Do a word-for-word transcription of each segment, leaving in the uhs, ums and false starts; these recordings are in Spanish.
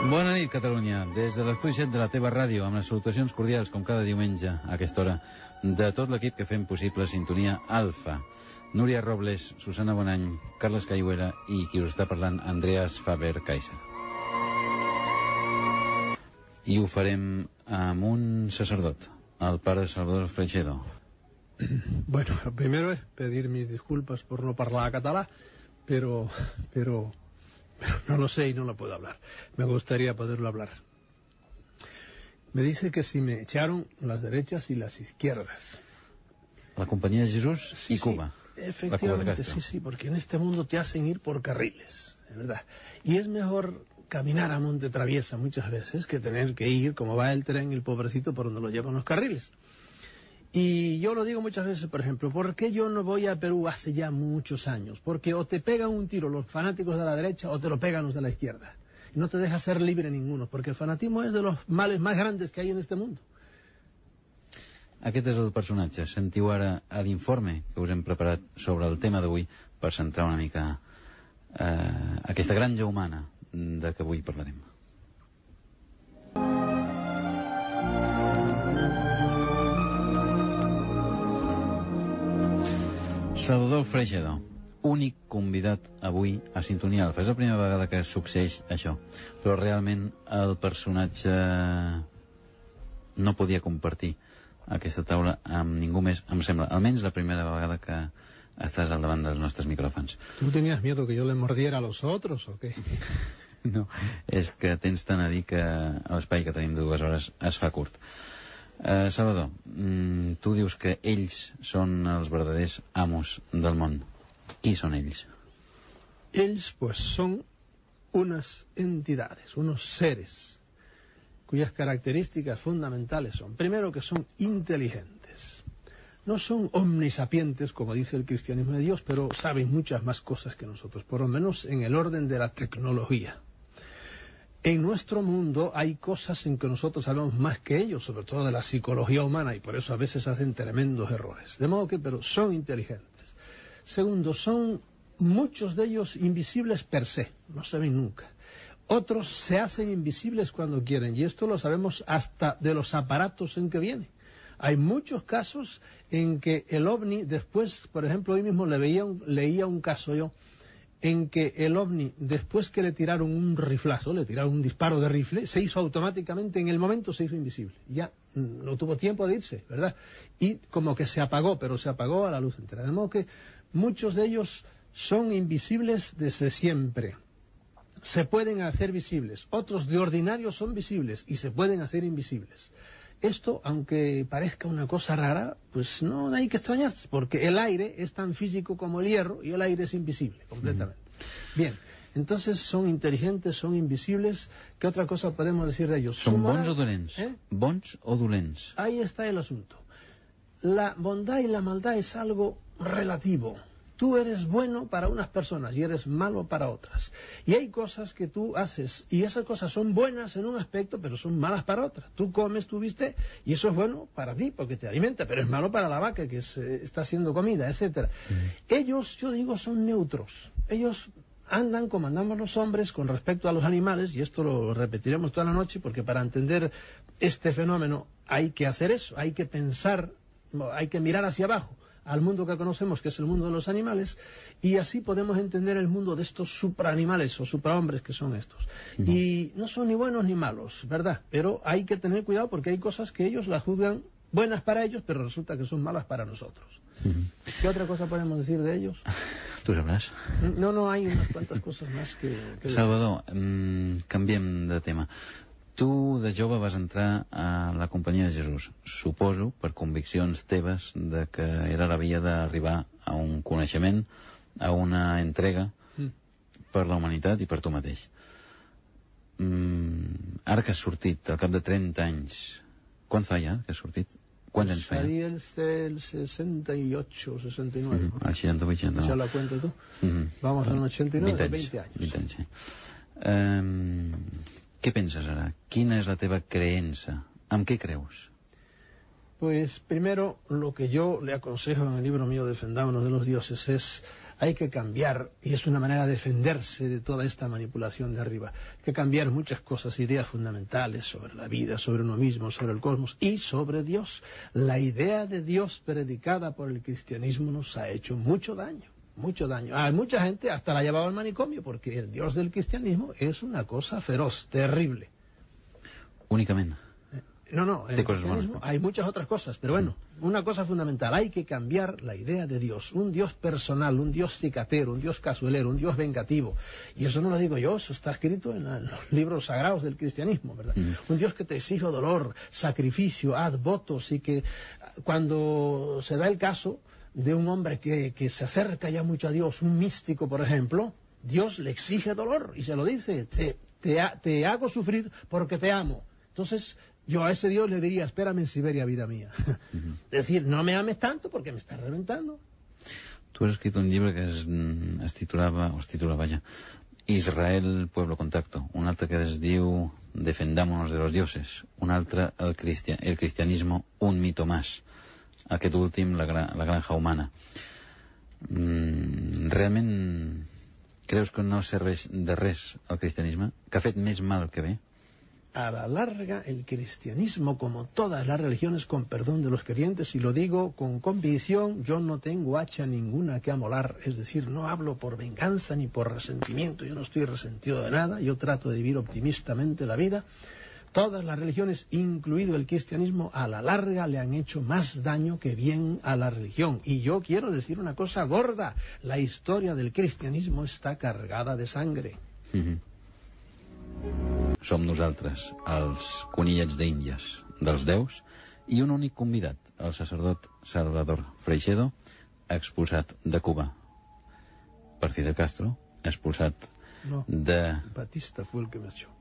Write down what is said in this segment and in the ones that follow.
Bona nit, Catalunya. Des de l'estudi set de la teva ràdio, amb les salutacions cordials, com cada diumenge, a aquesta hora, de tot l'equip que fem possible Sintonia Alfa. Núria Robles, Susana Bonany, Carles Cayuera i qui us està parlant, Andreas Faber-Kaiser. I ho farem amb un sacerdot, el pare Salvador Freixedo. Bueno, lo primero es pedir mis disculpas por no hablar catalán, pero, pero, pero no lo sé y no lo puedo hablar. Me gustaría poderlo hablar. Me dice que si me echaron las derechas y las izquierdas. La Compañía de Jesús sí, y Cuba. Sí, efectivamente, sí, sí, porque en este mundo te hacen ir por carriles, es verdad. Y es mejor caminar a monte traviesa muchas veces que tener que ir, como va el tren, el pobrecito, por donde lo llevan los carriles. Y yo lo digo muchas veces, por ejemplo, ¿por qué yo no voy a Perú hace ya muchos años? Porque o te pegan un tiro los fanáticos de la derecha o te lo pegan los de la izquierda. Y no te deja ser libre ninguno, porque el fanatismo es de los males más grandes que hay en este mundo. Aquest és el personatge. Sentiu ara l'informe que us hem preparat sobre el tema d'avui per centrar una mica eh, aquesta granja humana de què avui parlarem. Salvador Freixedo, únic convidat avui a Sintonia Alfa. És la primera vegada que succeeix això, però realment el personatge no podia compartir aquesta taula amb ningú més, em sembla, almenys la primera vegada que estàs al davant dels nostres micròfons. ¿Tú tenías miedo que yo le mordiera a los otros o qué? No, és que tens tant a dir que l'espai que tenim de dues hores es fa curt. Uh, Salvador, mm, tu dius que ells són els verdaders amos del món. Qui són ells? Ells, pues, son unas entidades, unos seres, cuyas características fundamentales son, primero, que son inteligentes. No son omnisapientes, como dice el cristianismo de Dios, pero saben muchas más cosas que nosotros, por lo menos en el orden de la tecnología. En nuestro mundo hay cosas en que nosotros sabemos más que ellos, sobre todo de la psicología humana, y por eso a veces hacen tremendos errores. De modo que, pero son inteligentes. Segundo, son muchos de ellos invisibles per se, no se ven nunca. Otros se hacen invisibles cuando quieren, y esto lo sabemos hasta de los aparatos en que viene. Hay muchos casos en que el ovni, después, por ejemplo, hoy mismo le veía un, leía un caso yo, en que el ovni, después que le tiraron un riflazo, le tiraron un disparo de rifle, se hizo automáticamente, en el momento se hizo invisible. Ya no tuvo tiempo de irse, ¿verdad? Y como que se apagó, pero se apagó a la luz entera. De modo que muchos de ellos son invisibles desde siempre. Se pueden hacer visibles. Otros de ordinario son visibles y se pueden hacer invisibles. Esto, aunque parezca una cosa rara, pues no hay que extrañarse, porque el aire es tan físico como el hierro y el aire es invisible completamente. Mm. Bien, entonces son inteligentes, son invisibles. ¿Qué otra cosa podemos decir de ellos? ¿Son bons o dolents? ¿Eh? ¿Bons o dolents? Ahí está el asunto. La bondad y la maldad es algo relativo. Tú eres bueno para unas personas y eres malo para otras. Y hay cosas que tú haces y esas cosas son buenas en un aspecto, pero son malas para otras. Tú comes tu bistec y eso es bueno para ti porque te alimenta, pero es malo para la vaca que se está haciendo comida, etcétera. Mm. Ellos, yo digo, son neutros. Ellos andan como andamos los hombres con respecto a los animales, y esto lo repetiremos toda la noche porque para entender este fenómeno hay que hacer eso, hay que pensar, hay que mirar hacia abajo al mundo que conocemos, que es el mundo de los animales, y así podemos entender el mundo de estos supraanimales o suprahombres que son estos. Uh-huh. Y no son ni buenos ni malos, ¿verdad? Pero hay que tener cuidado porque hay cosas que ellos las juzgan buenas para ellos, pero resulta que son malas para nosotros. Uh-huh. ¿Qué otra cosa podemos decir de ellos? ¿Tú sabrás? No, no, hay unas cuantas cosas más que... que Salvador, mmm, canviem de tema. Tu, de jove, vas entrar a la Companyia de Jesús, suposo, per conviccions teves de que era la via d'arribar a un coneixement, a una entrega mm. per la humanitat i per tu mateix. Mm, ara que has sortit, al cap de trenta anys, quan fa ja que has sortit? Quants anys fa ja? Sería el, el sesenta y ocho, sesenta y nueve. Mm-hmm, el seixanta-vuit, seixanta-nou. ¿Ya la cuenta tú? Mm-hmm. Vamos al ochenta y nueve, veinte veinte años. veinte anys, sí. Um, què penses ara? Quina és la teva creença? ¿En qué creus? Pues primero, lo que yo le aconsejo en el libro mío Defendámonos de los Dioses es hay que cambiar, y es una manera de defenderse de toda esta manipulación de arriba, hay que cambiar muchas cosas, ideas fundamentales sobre la vida, sobre uno mismo, sobre el cosmos y sobre Dios. La idea de Dios predicada por el cristianismo nos ha hecho mucho daño, mucho daño. Hay mucha gente hasta la ha llevado al manicomio, porque el Dios del cristianismo es una cosa feroz, terrible. Únicamente. No, no, en el cristianismo hay muchas otras cosas, pero bueno, una cosa fundamental, hay que cambiar la idea de Dios, un Dios personal, un Dios cicatero, un Dios casuelero, un Dios vengativo, y eso no lo digo yo, eso está escrito en los libros sagrados del cristianismo, ¿verdad? Mm. Un Dios que te exige dolor, sacrificio, haz votos, y que cuando se da el caso de un hombre que, que se acerca ya mucho a Dios, un místico, por ejemplo, Dios le exige dolor, y se lo dice, te, te, te hago sufrir porque te amo. Entonces, yo a ese Dios le diría, espérame en Siberia, vida mía. Uh-huh. Es decir, no me ames tanto porque me estás reventando. Tú has escrito un llibre que es, es titulava, o es titulava ja, Israel, Pueblo Contacto. Un altre que es diu Defendámonos de los dioses. Un altre, el, cristian, el cristianismo, un mito más. Aquest últim, la, gra, la granja humana. Mm, realment creus que no serveix de res el cristianisme? Que ha fet més mal que bé? A la larga, el cristianismo, como todas las religiones, con perdón de los creyentes, y lo digo con convicción, yo no tengo hacha ninguna que amolar, es decir, no hablo por venganza ni por resentimiento, yo no estoy resentido de nada, yo trato de vivir optimistamente la vida. Todas las religiones, incluido el cristianismo, a la larga le han hecho más daño que bien a la religión. Y yo quiero decir una cosa gorda, la historia del cristianismo está cargada de sangre. Uh-huh. Som nosaltres, els conillets d'Índies dels déus, i un únic convidat, el sacerdot Salvador Freixedo, expulsat de Cuba per Fidel Castro, expulsat no, de... Batista fue el que me echó.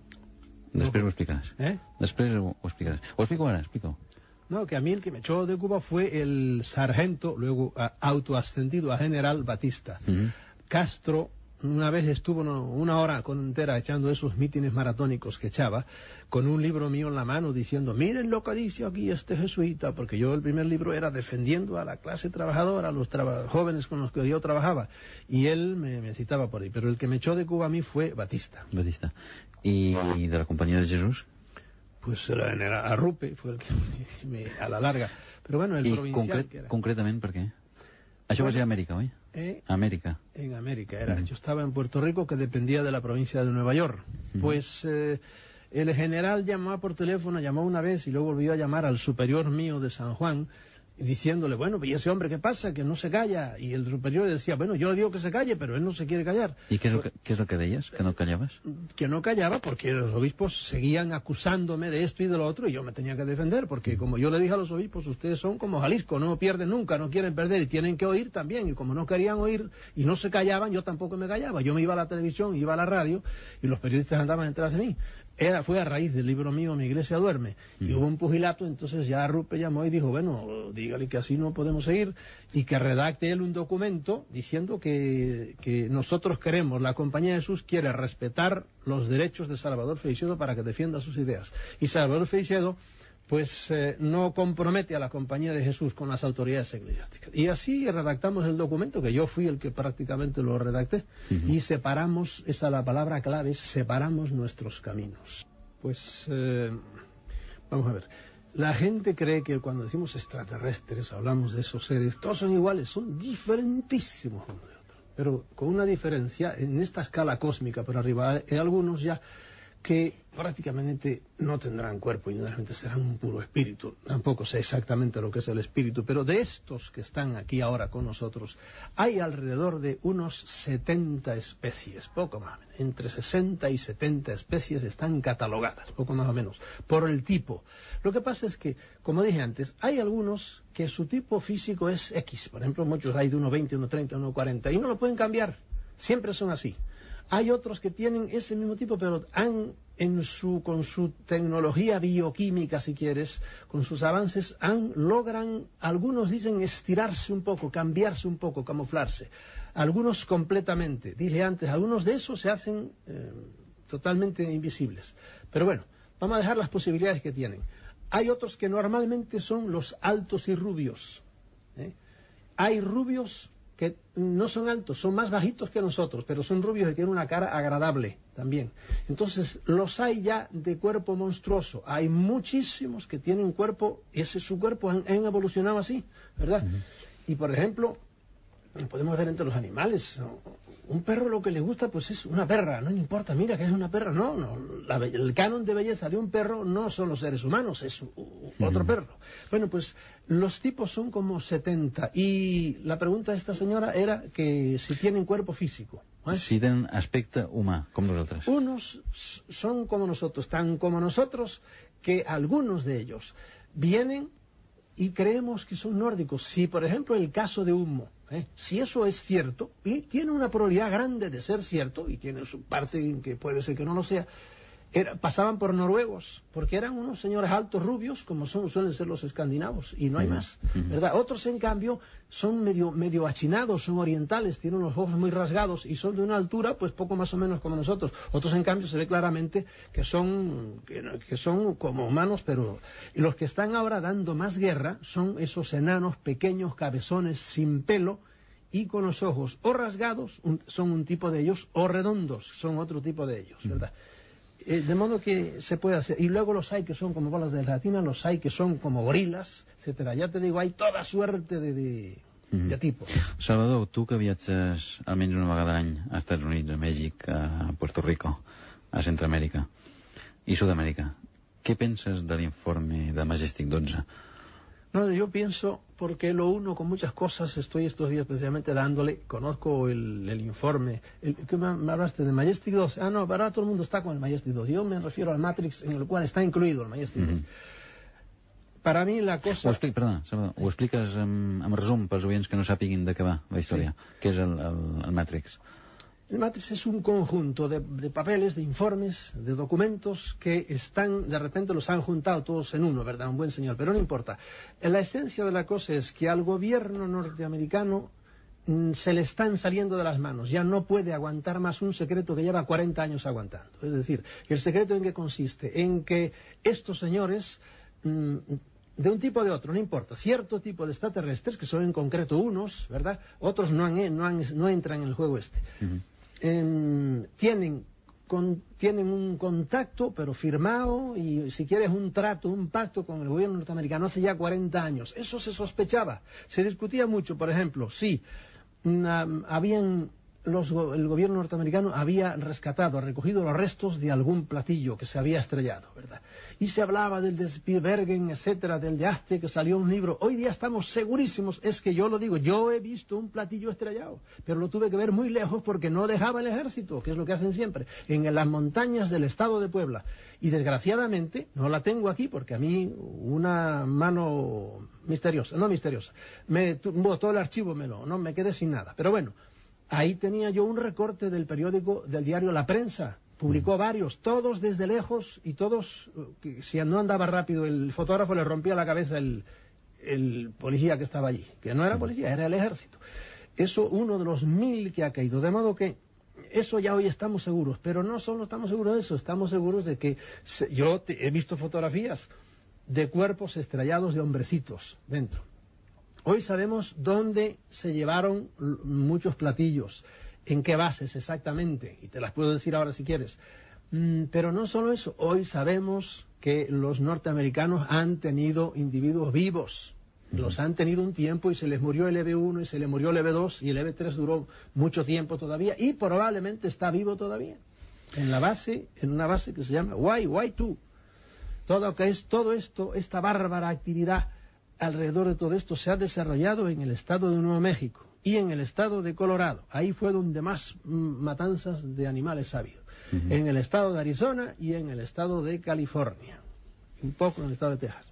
Després no. ho explicaràs. ¿Eh? Després ho, ho explicaràs. Ho explico ara, explico. No, que a mí el que me echó de Cuba fue el sargento, luego autoascendido a general Batista. Uh-huh. Castro una vez estuvo una hora con entera echando esos mítines maratónicos que echaba, con un libro mío en la mano diciendo, miren lo que dice aquí este jesuita, porque yo el primer libro era defendiendo a la clase trabajadora, a los traba jóvenes con los que yo trabajaba, y él me, me citaba por ahí, pero el que me echó de Cuba a mí fue Batista. Batista. ¿Y, y de la Compañía de Jesús? Pues el general Arrupe fue el que me, me, a la larga. Pero bueno, el I provincial concret, que era. concretament per què? Això bueno, va ser a Amèrica, oi? Eh, América. En América era. Uh-huh. Yo estaba en Puerto Rico, que dependía de la provincia de Nueva York. Uh-huh. Pues eh, el general llamó por teléfono, llamó una vez y luego volvió a llamar al superior mío de San Juan, diciéndole, bueno, ¿y ese hombre qué pasa? Que no se calla. Y el superior decía, bueno, yo le digo que se calle, pero él no se quiere callar. ¿Y qué es lo que, qué es lo que decías? ¿Que no callabas? Que no callaba porque los obispos seguían acusándome de esto y de lo otro y yo me tenía que defender, porque como yo le dije a los obispos, ustedes son como Jalisco, no pierden nunca, no quieren perder y tienen que oír también. Y como no querían oír y no se callaban, yo tampoco me callaba. Yo me iba a la televisión, iba a la radio y los periodistas andaban detrás de mí. Era, fue a raíz del libro mío, Mi Iglesia Duerme, y mm. hubo un pugilato, entonces ya Rupe llamó y dijo, bueno, dígale que así no podemos seguir, y que redacte él un documento diciendo que, que nosotros queremos, la Compañía de Jesús quiere respetar los derechos de Salvador Freixedo para que defienda sus ideas. Y Salvador Freixedo, pues eh, no compromete a la Compañía de Jesús con las autoridades eclesiásticas. Y así redactamos el documento, que yo fui el que prácticamente lo redacté, uh-huh. y separamos, esa es la palabra clave, separamos nuestros caminos. Pues, eh, vamos a ver, la gente cree que cuando decimos extraterrestres, hablamos de esos seres, todos son iguales, son diferentísimos uno de otro, pero con una diferencia en esta escala cósmica por arriba, hay algunos ya que prácticamente no tendrán cuerpo y realmente serán un puro espíritu. Tampoco sé exactamente lo que es el espíritu, pero de estos que están aquí ahora con nosotros, hay alrededor de unos setenta especies, poco más o menos, entre sesenta y setenta especies están catalogadas, poco más o menos, por el tipo. Lo que pasa es que, como dije antes, hay algunos que su tipo físico es X, por ejemplo, muchos hay de uno veinte, uno treinta, uno cuarenta, y no lo pueden cambiar, siempre son así. Hay otros que tienen ese mismo tipo, pero han, en su, con su tecnología bioquímica, si quieres, con sus avances, han, logran, algunos dicen estirarse un poco, cambiarse un poco, camuflarse. Algunos completamente. Dije antes, algunos de esos se hacen eh, totalmente invisibles. Pero bueno, vamos a dejar las posibilidades que tienen. Hay otros que normalmente son los altos y rubios. ¿eh? Hay rubios que no son altos, son más bajitos que nosotros, pero son rubios y tienen una cara agradable también. Entonces, los hay ya de cuerpo monstruoso. Hay muchísimos que tienen cuerpo, ese es su cuerpo, han, han evolucionado así, ¿verdad? Uh-huh. Y, por ejemplo, podemos ver entre los animales, un perro lo que le gusta pues es una perra, no importa, mira que es una perra, no, no la, el canon de belleza de un perro no son los seres humanos, es uh, otro uh-huh. perro. Bueno, pues los tipos son como setenta y la pregunta de esta señora era que si tienen cuerpo físico. ¿eh? Si tienen aspecto humano, como nosotros. Unos son como nosotros, tan como nosotros que algunos de ellos vienen y creemos que son nórdicos. Si, por ejemplo, el caso de Humo, ¿eh? si eso es cierto, y tiene una probabilidad grande de ser cierto, y tiene su parte en que puede ser que no lo sea, era, pasaban por noruegos, porque eran unos señores altos rubios, como son, suelen ser los escandinavos, y no hay uh-huh. más, ¿verdad? Otros, en cambio, son medio, medio achinados, son orientales, tienen los ojos muy rasgados, y son de una altura, pues poco más o menos como nosotros. Otros, en cambio, se ve claramente que son, que, que son como humanos, pero y los que están ahora dando más guerra son esos enanos pequeños, cabezones, sin pelo, y con los ojos o rasgados, un, son un tipo de ellos, o redondos, son otro tipo de ellos, ¿verdad? Uh-huh. Eh, de modo que se puede hacer. Y luego los hay que son como bolas de gelatina, los hay que son como gorilas, etcétera. Ya te digo, hay toda suerte de, de, mm. de tipos. Salvador, tu que viatges almenys una vegada a l'any a Estats Units, a Mèxic, a Puerto Rico, a Centroamèrica i Sud-amèrica, què penses de l'informe de Majestic doce? No, yo pienso, porque lo uno con muchas cosas, estoy estos días precisamente dándole, conozco el, el informe, el, ¿qué me, me hablaste de Majestic doce? Ah, no, ahora todo el mundo está con el Majestic doce, yo me refiero al Matrix, en el cual está incluido el Majestic doce. Mm-hmm. Para mí la cosa... Ho, explic, perdona, Salvador, ho expliques en, en resum pels oients que no sàpiguin de què va la història, sí. Què és el, el, el Matrix? El Matrix es un conjunto de, de papeles, de informes, de documentos que están, de repente los han juntado todos en uno, ¿verdad? Un buen señor, pero no importa. La esencia de la cosa es que al gobierno norteamericano mm, se le están saliendo de las manos. Ya no puede aguantar más un secreto que lleva cuarenta años aguantando. Es decir, ¿el secreto en qué consiste? En que estos señores... Mm, de un tipo o de otro, no importa, cierto tipo de extraterrestres, que son en concreto unos, ¿verdad? Otros no, han, no, han, no entran en el juego este. Uh-huh. eh, tienen, con, tienen un contacto, pero firmado, y si quieres un trato, un pacto con el gobierno norteamericano hace ya cuarenta años. Eso se sospechaba. Se discutía mucho, por ejemplo, si una, habían... Los, el gobierno norteamericano había rescatado, recogido los restos de algún platillo que se había estrellado, ¿verdad? Y se hablaba del de Spielbergen, etcétera, del de Aste, que salió un libro. Hoy día estamos segurísimos, es que yo lo digo, yo he visto un platillo estrellado, pero lo tuve que ver muy lejos porque no dejaba el ejército, que es lo que hacen siempre, en las montañas del estado de Puebla. Y desgraciadamente, no la tengo aquí porque a mí una mano misteriosa, no misteriosa, me tumbó todo el archivo, me lo, no me quedé sin nada, pero bueno. Ahí tenía yo un recorte del periódico, del diario La Prensa. Publicó varios, todos desde lejos y todos, que si no andaba rápido el fotógrafo le rompía la cabeza el, el policía que estaba allí, que no era policía, era el ejército. Eso, uno de los mil que ha caído, de modo que eso ya hoy estamos seguros, pero no solo estamos seguros de eso, estamos seguros de que se, yo te, he visto fotografías de cuerpos estrellados de hombrecitos dentro. Hoy sabemos dónde se llevaron muchos platillos, en qué bases exactamente, y te las puedo decir ahora si quieres. Mm, pero no solo eso, hoy sabemos que los norteamericanos han tenido individuos vivos, uh-huh. Los han tenido un tiempo y se les murió el E B uno y se les murió el E B dos y el E B tres duró mucho tiempo todavía y probablemente está vivo todavía, en la base, en una base que se llama Y Y dos. Todo, que es, todo esto, esta bárbara actividad alrededor de todo esto se ha desarrollado en el estado de Nuevo México y en el estado de Colorado. Ahí fue donde más matanzas de animales ha habido. Uh-huh. En el estado de Arizona y en el estado de California. Un poco en el estado de Texas.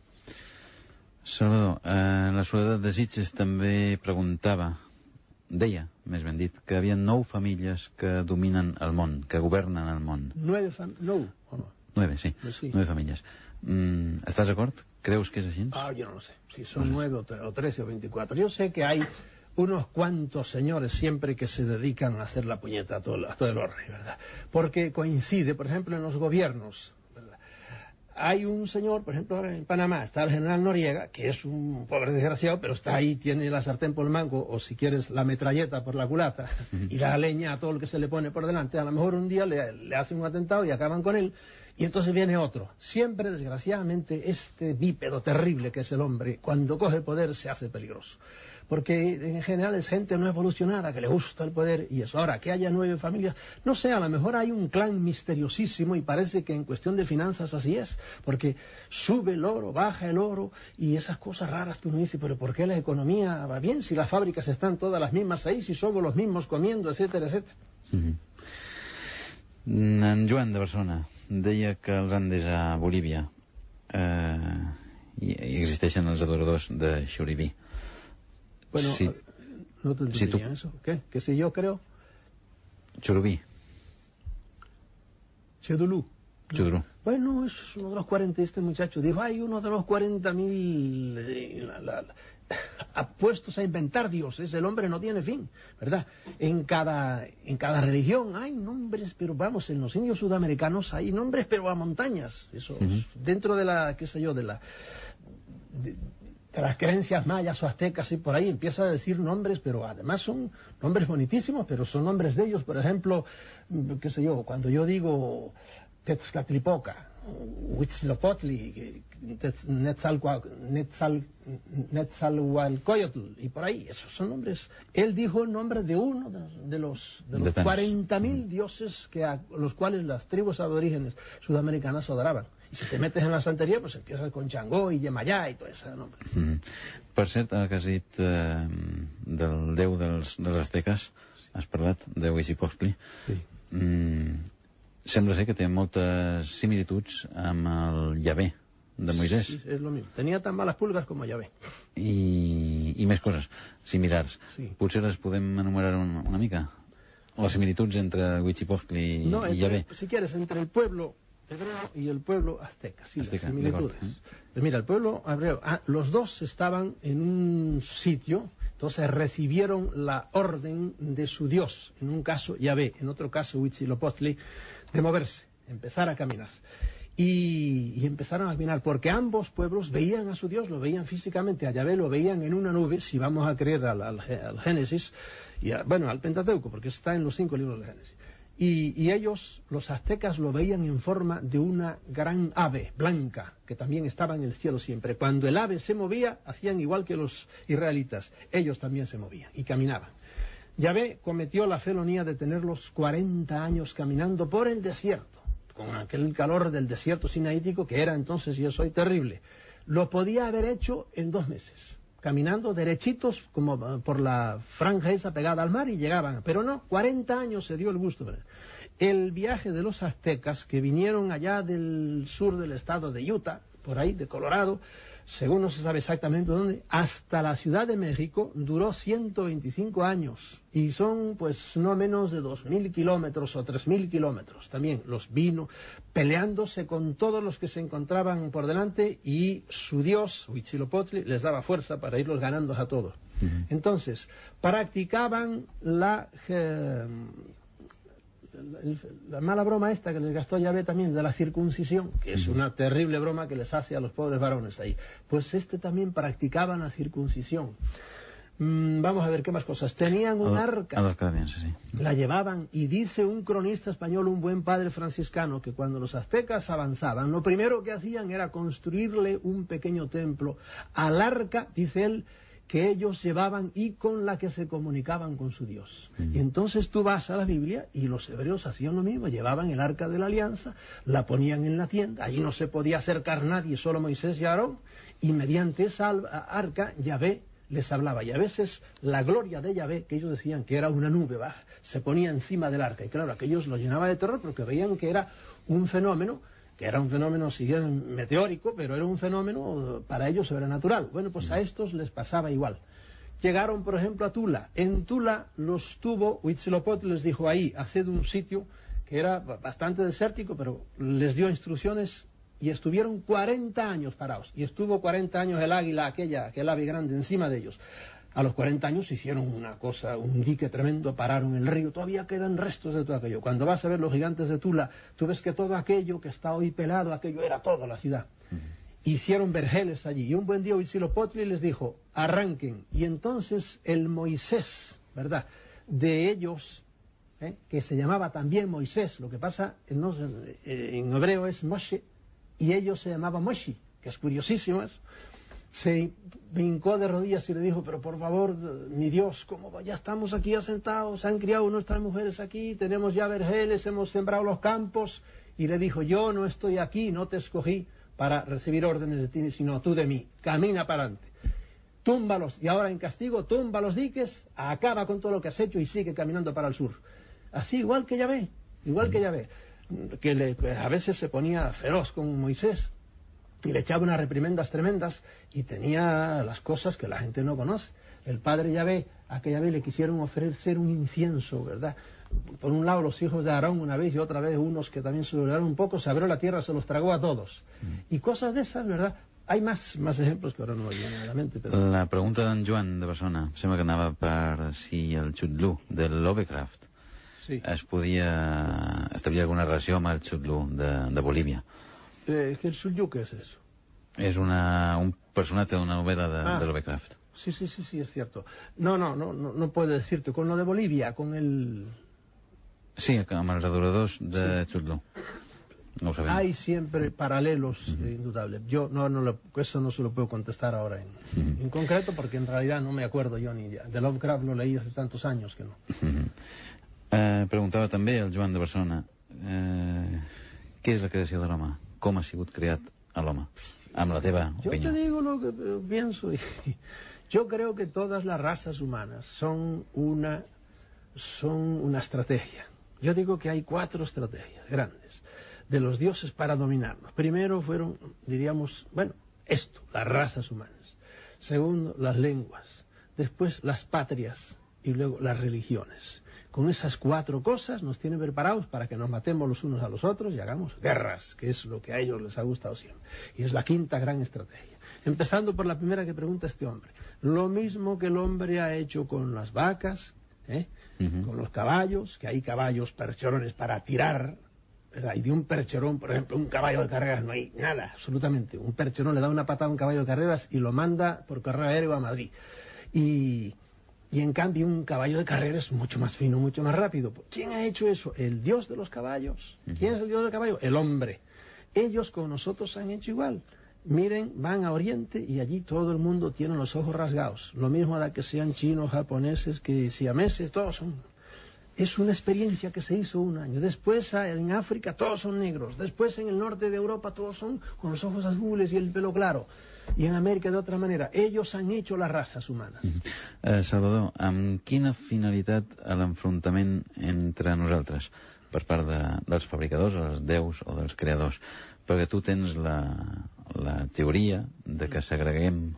Salvador, eh, la Soledat de Sitges també preguntava, deia, més ben dit, que hi havia nou famílies que dominen el món, que governen el món. Nueve famílies, nou o no? Nueve, sí, pues sí. Nueve famílies. Mm, ¿Estás de acuerdo? ¿Crees que es así? Ah, yo no lo sé. Si son no nueve sé. o trece o veinticuatro. Yo sé que hay unos cuantos señores siempre que se dedican a hacer la puñeta a todo, a todo el orden, ¿verdad? Porque coincide, por ejemplo, en los gobiernos, ¿verdad? hay un señor, por ejemplo, ahora en Panamá está el general Noriega, que es un pobre desgraciado, pero está ahí, tiene la sartén por el mango, o si quieres la metralleta por la culata, y da leña a todo lo que se le pone por delante. A lo mejor un día le, le hacen un atentado y acaban con él, y entonces viene otro. Siempre, desgraciadamente, este bípedo terrible que es el hombre, cuando coge el poder se hace peligroso. Porque en general es gente no evolucionada, que le gusta el poder y eso. Ahora, que haya nueve familias, no sé, a lo mejor hay un clan misteriosísimo y parece que en cuestión de finanzas así es, porque sube el oro, baja el oro y esas cosas raras que uno dice, pero ¿por qué la economía va bien si las fábricas están todas las mismas ahí, si somos los mismos comiendo, etcétera, etcétera? Mm-hmm. En Joan de Barcelona deia que els Andes a Bolívia eh, hi existeixen els adoradors de Xuribí. Bueno, si, no te si tú... eso. ¿Qué? ¿Que si yo creo? Churubí. Chedulú. Chudurú. Bueno, es uno de los cuarenta, este muchacho dijo, hay uno de los cuarenta mil eh, apuestos a inventar dioses, el hombre no tiene fin, ¿verdad? En cada, en cada religión hay nombres, pero vamos, en los indios sudamericanos hay nombres, pero a montañas, eso, uh-huh. Dentro de la, qué sé yo, de la... De, de las creencias mayas o aztecas y por ahí empieza a decir nombres, pero además son nombres bonitísimos, pero son nombres de ellos. Por ejemplo, qué sé yo, cuando yo digo Tezcatlipoca, Huitzilopochtli, Netzalhualcoyotl, y por ahí, esos son nombres. Él dijo el nombre de uno de los, de los cuarenta mil dioses que a los cuales las tribus aborígenes sudamericanas adoraban. I si te metes en la santeria, pues empiezas con Changó i Yemayà i tot això, no? Mm. Per cert, ara que has dit eh, del déu dels, dels azteques, has parlat de Huitzilopochtli. Sí. Mm, sembla ser que té moltes similituds amb el Yahvé de Moisès. Sí, és lo mismo. Tenia tan malas pulgas com Yahvé. I, i més coses similars. Sí. Potser les podem enumerar una, una mica? Les similituds entre Huitzilopochtli i, no, entre, i Yahvé. Si quieres, entre el pueblo hebreo y el pueblo azteca, sí, azteca, las similitudes. ¿eh? Pues mira, el pueblo hebreo, ah, los dos estaban en un sitio, entonces recibieron la orden de su Dios, en un caso Yahvé, en otro caso Huitzilopochtli, de moverse, empezar a caminar. Y, y empezaron a caminar, porque ambos pueblos veían a su Dios, lo veían físicamente, a Yahvé lo veían en una nube, si vamos a creer al, al, al Génesis, y a, bueno, al Pentateuco, porque está en los cinco libros del Génesis. Y, y ellos, los aztecas, lo veían en forma de una gran ave blanca, que también estaba en el cielo siempre. Cuando el ave se movía, hacían igual que los israelitas. Ellos también se movían y caminaban. Yahvé cometió la felonía de tenerlos cuarenta años caminando por el desierto, con aquel calor del desierto sinaítico, que era entonces, y eso hoy, terrible. Lo podía haber hecho en dos meses. Caminando derechitos como por la franja esa pegada al mar y llegaban, pero no, cuarenta años se dio el gusto. El viaje de los aztecas que vinieron allá del sur del estado de Utah, por ahí de Colorado, según no se sabe exactamente dónde, hasta la Ciudad de México duró ciento veinticinco años y son pues no menos de dos mil kilómetros o tres mil kilómetros. También los vino peleándose con todos los que se encontraban por delante y su dios, Huitzilopochtli, les daba fuerza para irlos ganando a todos. Uh-huh. Entonces, practicaban la... Eh, la mala broma esta que les gastó Yahvé también de la circuncisión, que es una terrible broma que les hace a los pobres varones ahí, pues este también practicaban la circuncisión. Mm, vamos a ver qué más cosas. Tenían un a, arca, a los canadienses, sí. La llevaban, y dice un cronista español, un buen padre franciscano, que cuando los aztecas avanzaban, lo primero que hacían era construirle un pequeño templo al arca, dice él, que ellos llevaban y con la que se comunicaban con su Dios. Mm. Y entonces tú vas a la Biblia y los hebreos hacían lo mismo, llevaban el arca de la alianza, la ponían en la tienda, allí no se podía acercar nadie, solo Moisés y Aarón, y mediante esa arca Yahvé les hablaba. Y a veces la gloria de Yahvé, que ellos decían que era una nube baja, se ponía encima del arca, y claro, aquellos lo llenaba de terror porque veían que era un fenómeno, que era un fenómeno, si bien meteórico, pero era un fenómeno para ellos sobrenatural. Bueno, pues a estos les pasaba igual. Llegaron, por ejemplo, a Tula. En Tula los tuvo, Huitzilopochtli les dijo ahí, haced un sitio que era bastante desértico, pero les dio instrucciones y estuvieron cuarenta años parados. Y estuvo cuarenta años el águila, aquella, aquel ave grande, encima de ellos. A los cuarenta años hicieron una cosa, un dique tremendo, pararon el río, todavía quedan restos de todo aquello. Cuando vas a ver los gigantes de Tula, tú ves que todo aquello que está hoy pelado, aquello era toda la ciudad. Uh-huh. Hicieron vergeles allí, y un buen día Huitzilopochtli les dijo, arranquen. Y entonces el Moisés, ¿verdad?, de ellos, ¿eh?, que se llamaba también Moisés, lo que pasa en, no, en hebreo es Moshe, y ellos se llamaban Moshi, que es curiosísimo eso. Se hincó de rodillas y le dijo, pero por favor, mi Dios, ¿cómo ya estamos aquí asentados? Se han criado nuestras mujeres aquí, tenemos ya vergeles, hemos sembrado los campos. Y le dijo, yo no estoy aquí, no te escogí para recibir órdenes de ti, sino tú de mí. Camina para adelante. Túmbalos, y ahora en castigo, tumba los diques, acaba con todo lo que has hecho y sigue caminando para el sur. Así, igual que Yahvé, igual que Yahvé, que, le, que a veces se ponía feroz con Moisés, y le echaba unas reprimendas tremendas, y tenía las cosas que la gente no conoce. El padre Yahvé, a que Yahvé le quisieron ofrecer un incienso, ¿verdad? Por un lado los hijos de Aarón una vez, y otra vez unos que también se lograron un poco, se abrió la tierra, se los tragó a todos. Mm. Y cosas de esas, ¿verdad? Hay más, más ejemplos que ahora no me vienen a la mente. Però... La pregunta d'en Joan de Barcelona sembla que anava per si el Chudlú de Lovecraft sí. es podia establir alguna relació amb el Chudlú de, de Bolívia. Eh, ¿El Chudlú qué es eso? Es una, un personaje de una novela de, ah, de Lovecraft. Sí, sí, sí, sí, es cierto. No, no, no, no, no puedo decirte. Con lo de Bolívia, con el... Sí, amb els adoradors de sí. Chudlú. No lo sabemos. Hay siempre paralelos, uh-huh. eh, indudables. Yo no, no lo, eso no se lo puedo contestar ahora en, uh-huh. en concreto, porque en realidad no me acuerdo yo ni de Lovecraft, lo leí hace tantos años que no. Uh-huh. Uh, preguntava també el Joan de Barcelona, uh, què és la creació de l'home? Com ha sigut creat a l'home? Amb la teva opinió. Yo te digo lo que pienso. Y yo creo que todas las razas humanas son una, son una estrategia. Yo digo que hay cuatro estrategias grandes de los dioses para dominarnos. Primero fueron, diríamos, bueno, esto, las razas humanas. Segundo, las lenguas. Después, las patrias. Y luego, las religiones. Con esas cuatro cosas nos tienen preparados para que nos matemos los unos a los otros y hagamos guerras, que es lo que a ellos les ha gustado siempre. Y es la quinta gran estrategia. Empezando por la primera que pregunta este hombre. Lo mismo que el hombre ha hecho con las vacas, ¿eh? Uh-huh. Con los caballos, que hay caballos percherones para tirar, ¿verdad? Y de un percherón, por ejemplo, un caballo de carreras no hay nada, absolutamente. Un percherón le da una patada a un caballo de carreras y lo manda por correo aéreo a Madrid. Y... Y en cambio un caballo de carreras es mucho más fino, mucho más rápido. ¿Quién ha hecho eso? ¿El dios de los caballos? ¿Quién es el dios del caballo? El hombre. Ellos con nosotros han hecho igual. Miren, van a Oriente y allí todo el mundo tiene los ojos rasgados. Lo mismo da que sean chinos, japoneses, que siameses, todos son... Es una experiencia que se hizo un año. Después en África todos son negros. Después en el norte de Europa todos son con los ojos azules y el pelo claro. I en Amèrica d'altra manera. Ellos han hecho las razas humanas. Mm -hmm. eh, Salvador, amb quina finalitat l'enfrontament entre nosaltres per part de, dels fabricadors, els déus o dels creadors? Perquè tu tens la, la teoria de que segreguem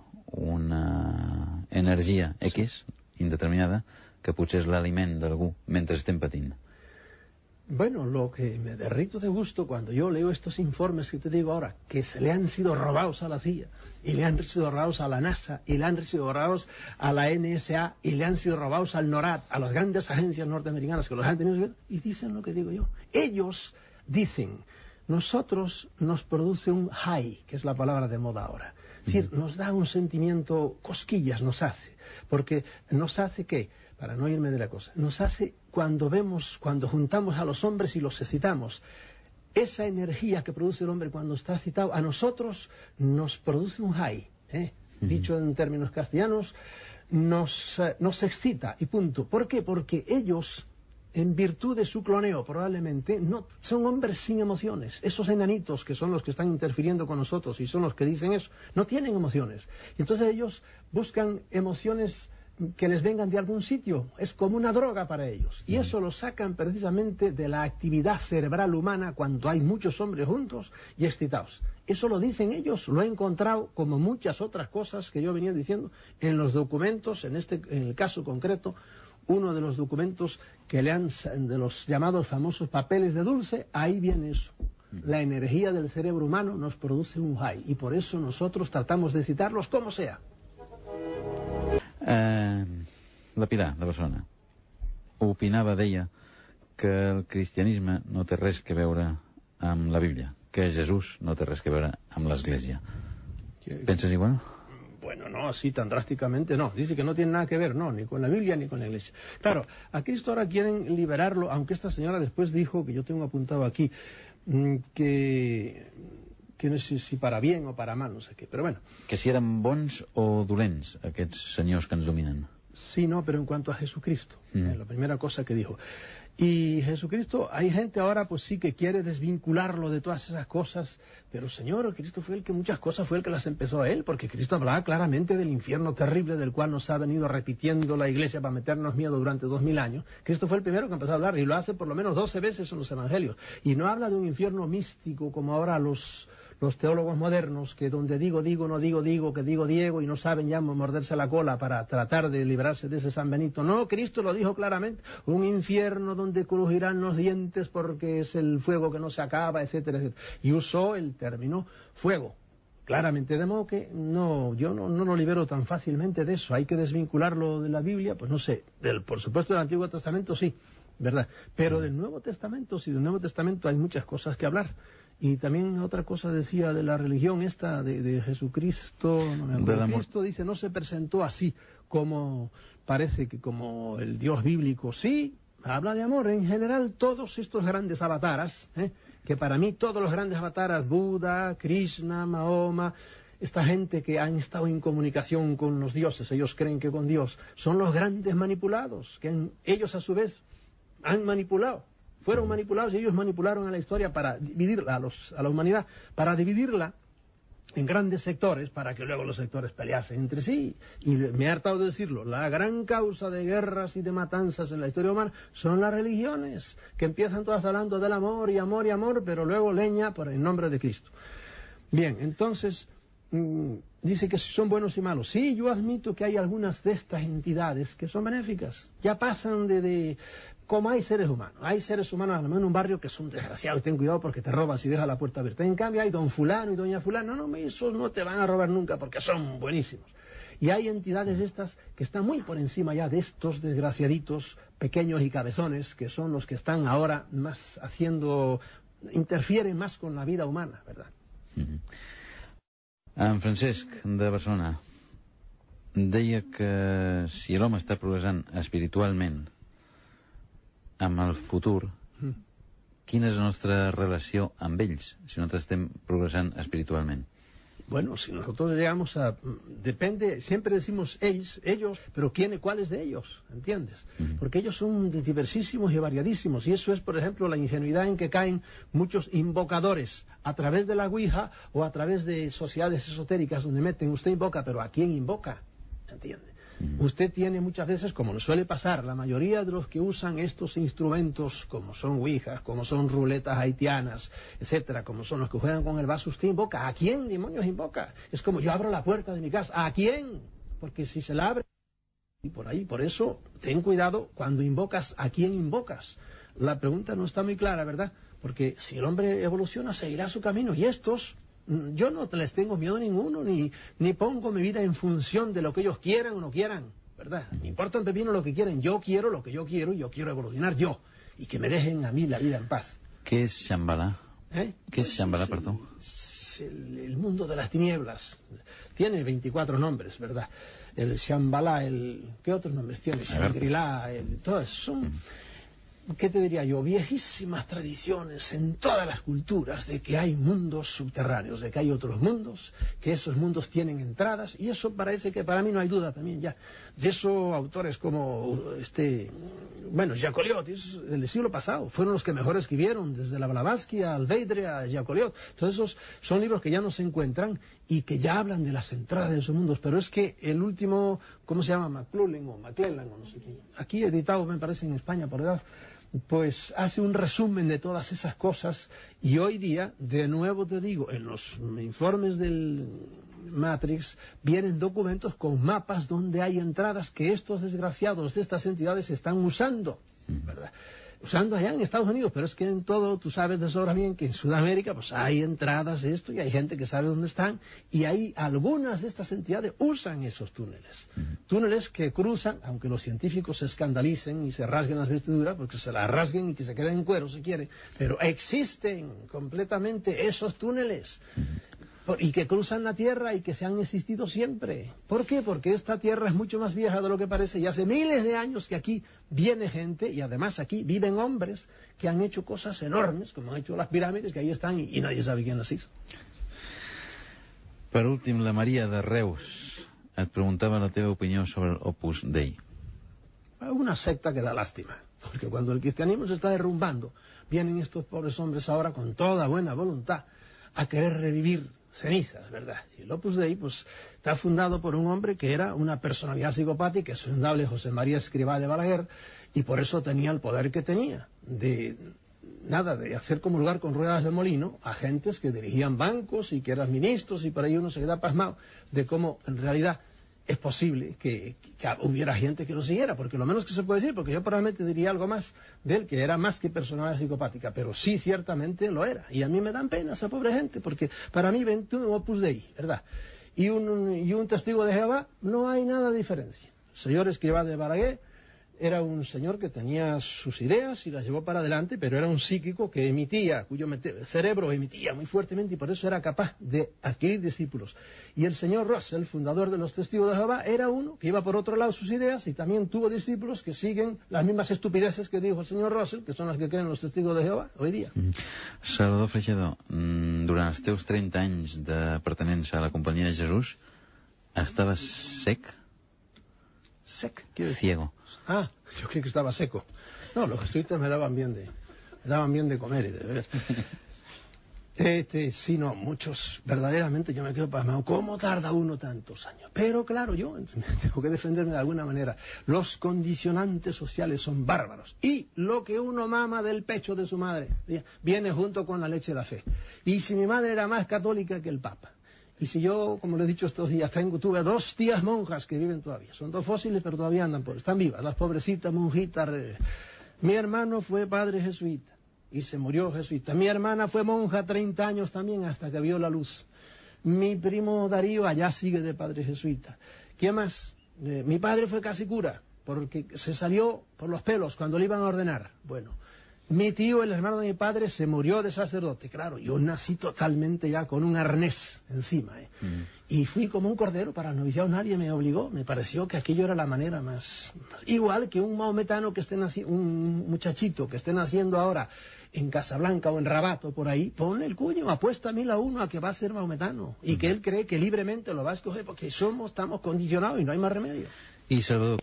una energia X indeterminada que potser és l'aliment d'algú mentre estem patint. Bueno, lo que me derrito de gusto cuando yo leo estos informes que te digo ahora, que se le han sido robados a la C I A, y le han sido robados a la NASA, y le han sido robados a la N S A, y le han sido robados al NORAD, a las grandes agencias norteamericanas que los han tenido, y dicen lo que digo yo. Ellos dicen, nosotros nos produce un high, que es la palabra de moda ahora. Es decir, nos da un sentimiento, cosquillas nos hace, porque nos hace ¿qué? Para no irme de la cosa, nos hace cuando vemos, cuando juntamos a los hombres y los excitamos, esa energía que produce el hombre cuando está excitado, a nosotros nos produce un high, ¿eh? Uh-huh. Dicho en términos castellanos, nos, eh, nos excita y punto. ¿Por qué? Porque ellos, en virtud de su cloneo probablemente, no son hombres sin emociones. Esos enanitos que son los que están interfiriendo con nosotros y son los que dicen eso, no tienen emociones. Entonces ellos buscan emociones que les vengan de algún sitio, es como una droga para ellos, y eso lo sacan precisamente de la actividad cerebral humana cuando hay muchos hombres juntos y excitados. Eso lo dicen ellos, lo he encontrado como muchas otras cosas que yo venía diciendo en los documentos, en este, en el caso concreto, uno de los documentos que le han, de los llamados famosos papeles de Dulce, ahí viene eso. La energía del cerebro humano nos produce un high, y por eso nosotros tratamos de excitarlos como sea. Eh, la Pilar, de Barcelona, opinava, deia, que el cristianisme no té res que veure amb la Bíblia, que Jesús no té res que veure amb l'Església. ¿Piensas igual? Bueno, no, así tan drásticamente no. Dice que no tiene nada que ver, no, ni con la Biblia ni con la Iglesia. Claro, a Cristo ahora quieren liberarlo, aunque esta señora después dijo, que yo tengo apuntado aquí, que, que no sé si para bien o para mal, no sé qué, pero bueno. Que si eren bons o dolents, aquests senyors que ens dominen. Sí, no, pero en cuanto a Jesucristo, mm. eh, la primera cosa que dijo. Y Jesucristo, hay gente ahora pues sí que quiere desvincularlo de todas esas cosas, pero Señor, Cristo fue el que muchas cosas fue el que las empezó a él, porque Cristo hablaba claramente del infierno terrible del cual nos ha venido repitiendo la Iglesia para meternos miedo durante dos mil años. Cristo fue el primero que empezó a hablar y lo hace por lo menos doce veces en los evangelios. Y no habla de un infierno místico como ahora los... los teólogos modernos, que donde digo, digo, no digo, digo, que digo Diego, y no saben ya morderse la cola para tratar de librarse de ese San Benito. No, Cristo lo dijo claramente, un infierno donde crujirán los dientes porque es el fuego que no se acaba, etcétera, etcétera. Y usó el término fuego, claramente, de modo que no, yo no, no lo libero tan fácilmente de eso. Hay que desvincularlo de la Biblia, pues no sé, del, por supuesto del Antiguo Testamento sí, ¿verdad? Pero del Nuevo Testamento, sí, del Nuevo Testamento hay muchas cosas que hablar. Y también otra cosa decía de la religión esta de, de Jesucristo, no me acuerdo, Cristo dice no se presentó así como parece que como el Dios bíblico, sí, habla de amor. En general todos estos grandes avataras, ¿eh? que para mí todos los grandes avataras, Buda, Krishna, Mahoma, esta gente que han estado en comunicación con los dioses, ellos creen que con Dios, son los grandes manipulados, que han, ellos a su vez han manipulado. Fueron manipulados y ellos manipularon a la historia para dividirla, a, los, a la humanidad, para dividirla en grandes sectores, para que luego los sectores peleasen entre sí. Y me he hartado de decirlo, la gran causa de guerras y de matanzas en la historia humana son las religiones, que empiezan todas hablando del amor y amor y amor, pero luego leña por el nombre de Cristo. Bien, entonces, mmm, dice que son buenos y malos. Sí, yo admito que hay algunas de estas entidades que son benéficas. Ya pasan de... de como hay seres humanos, hay seres humanos a lo menos en un barrio que son desgraciados, ten cuidado porque te roban si dejas la puerta abierta. En cambio hay don fulano y doña fulano, no, no, esos no te van a robar nunca porque son buenísimos. Y hay entidades estas que están muy por encima ya de estos desgraciaditos pequeños y cabezones, que son los que están ahora más haciendo, interfieren más con la vida humana, ¿verdad? Mm-hmm. En Francesc, de Barcelona, deia que si l'home està progressant espiritualment amb el futur, mm. quina és la nostra relació amb ells, si nosaltres estem progressant espiritualment? Bueno, si nosotros llegamos a... Depende, siempre decimos ellos, ellos, pero ¿quién, ¿cuáles de ellos? ¿Entiendes? Mm. Porque ellos son diversísimos y variadísimos, y eso es, por ejemplo, la ingenuidad en que caen muchos invocadores a través de la Ouija o a través de sociedades esotéricas donde meten, usted invoca, pero ¿a quién invoca? ¿Entiende? Usted tiene muchas veces, como nos suele pasar, la mayoría de los que usan estos instrumentos, como son ouijas, como son ruletas haitianas, etcétera, como son los que juegan con el vaso, usted invoca. ¿A quién, demonios, invoca? Es como yo abro la puerta de mi casa. ¿A quién? Porque si se la abre, y por ahí, por eso, ten cuidado cuando invocas, ¿a quién invocas? La pregunta no está muy clara, ¿verdad? Porque si el hombre evoluciona, seguirá su camino, y estos... Yo no les tengo miedo a ninguno, ni, ni pongo mi vida en función de lo que ellos quieran o no quieran, ¿verdad? Me importa un pepino lo que quieren. Yo quiero lo que yo quiero y yo quiero evolucionar yo. Y que me dejen a mí la vida en paz. ¿Qué es Shambhala? ¿Eh? ¿Qué es Shambhala, perdón? El, el mundo de las tinieblas. Tiene veinticuatro nombres, ¿verdad? El Shambhala, el... ¿qué otros nombres tiene? Shangri-La, el... todos son... Mm. ¿Qué te diría yo? Viejísimas tradiciones en todas las culturas de que hay mundos subterráneos, de que hay otros mundos, que esos mundos tienen entradas, y eso parece que para mí no hay duda también ya. De eso autores como este, bueno, Jacoliot, del siglo pasado, fueron los que mejor escribieron, desde la Blavatsky a Alveidre a Jacoliot. Todos esos son libros que ya no se encuentran y que ya hablan de las entradas de esos mundos, pero es que el último, ¿cómo se llama? McClellan o McClellan o no sé quién, aquí editado me parece en España por Gaf, pues hace un resumen de todas esas cosas, y hoy día, de nuevo te digo, en los informes del Matrix vienen documentos con mapas donde hay entradas que estos desgraciados de estas entidades están usando, ¿verdad? usando allá en Estados Unidos, pero es que en todo, tú sabes de sobra bien que en Sudamérica pues hay entradas de esto y hay gente que sabe dónde están y hay algunas de estas entidades usan esos túneles. Uh-huh. Túneles que cruzan, aunque los científicos se escandalicen y se rasguen las vestiduras, porque se las rasguen y que se queden en cuero si quieren, pero existen completamente esos túneles. Uh-huh. Y que cruzan la Tierra y que se han existido siempre. ¿Por qué? Porque esta Tierra es mucho más vieja de lo que parece y hace miles de años que aquí viene gente y además aquí viven hombres que han hecho cosas enormes, como han hecho las pirámides, que ahí están y, y nadie sabe quién las hizo. Per últim, la Maria de Reus et preguntava la teva opinió sobre el Opus Dei. Una secta que da lástima, porque cuando el cristianismo se está derrumbando, vienen estos pobres hombres ahora con toda buena voluntad a querer revivir cenizas, ¿verdad? Y el Opus Dei, pues, está fundado por un hombre que era una personalidad psicopática, es un notable José María Escrivá de Balaguer, y por eso tenía el poder que tenía, de nada, de hacer comulgar con ruedas de molino a gentes que dirigían bancos y que eran ministros, y por ahí uno se queda pasmado de cómo, en realidad, es posible que, que hubiera gente que lo siguiera, porque lo menos que se puede decir, porque yo probablemente diría algo más de él, que era más que personalidad psicopática, pero sí ciertamente lo era, y a mí me dan pena esa pobre gente, porque para mí veintiún Opus Dei, ¿verdad? Y un, y un testigo de Jehová, no hay nada de diferencia. El señor Escrivá de Balaguer era un señor que tenía sus ideas y las llevó para adelante, pero era un psíquico que emitía, cuyo cerebro emitía muy fuertemente y por eso era capaz de adquirir discípulos. Y el señor Russell, fundador de los Testigos de Jehová, era uno que iba por otro lado sus ideas y también tuvo discípulos que siguen las mismas estupideces que dijo el señor Russell, que son las que creen los Testigos de Jehová hoy día. Mm. Salvador Freixedor, durant els teus trenta anys de pertenença a la Companyia de Jesús, estaves sec? Sec, ¿qué decir? Ciego. Ah, yo creí que estaba seco. No, los jesuitas me daban bien de, me daban bien de comer y de beber. Este, sí, no, muchos, verdaderamente yo me quedo pasmado. ¿Cómo tarda uno tantos años? Pero claro, yo tengo que defenderme de alguna manera. Los condicionantes sociales son bárbaros. Y lo que uno mama del pecho de su madre viene junto con la leche de la fe. Y si mi madre era más católica que el Papa, y si yo, como le he dicho estos días, tengo, tuve dos tías monjas que viven todavía. Son dos fósiles, pero todavía andan por, están vivas, las pobrecitas monjitas. Mi hermano fue padre jesuita y se murió jesuita. Mi hermana fue monja treinta años también hasta que vio la luz. Mi primo Darío allá sigue de padre jesuita. ¿Quién más? Eh, mi padre fue casi cura porque se salió por los pelos cuando le iban a ordenar. Bueno, mi tío, el hermano de mi padre, se murió de sacerdote. Claro, yo nací totalmente ya con un arnés encima. ¿eh? Mm. Y fui como un cordero para el noviciado. Nadie me obligó. Me pareció que aquello era la manera más... más... Igual que un maometano que esté naciendo, un muchachito que esté naciendo ahora en Casablanca o en Rabat o por ahí, ponle el cuño, apuesta mil a uno a que va a ser maometano. Y mm. que él cree que libremente lo va a escoger porque somos, estamos condicionados y no hay más remedio. I, Salvador,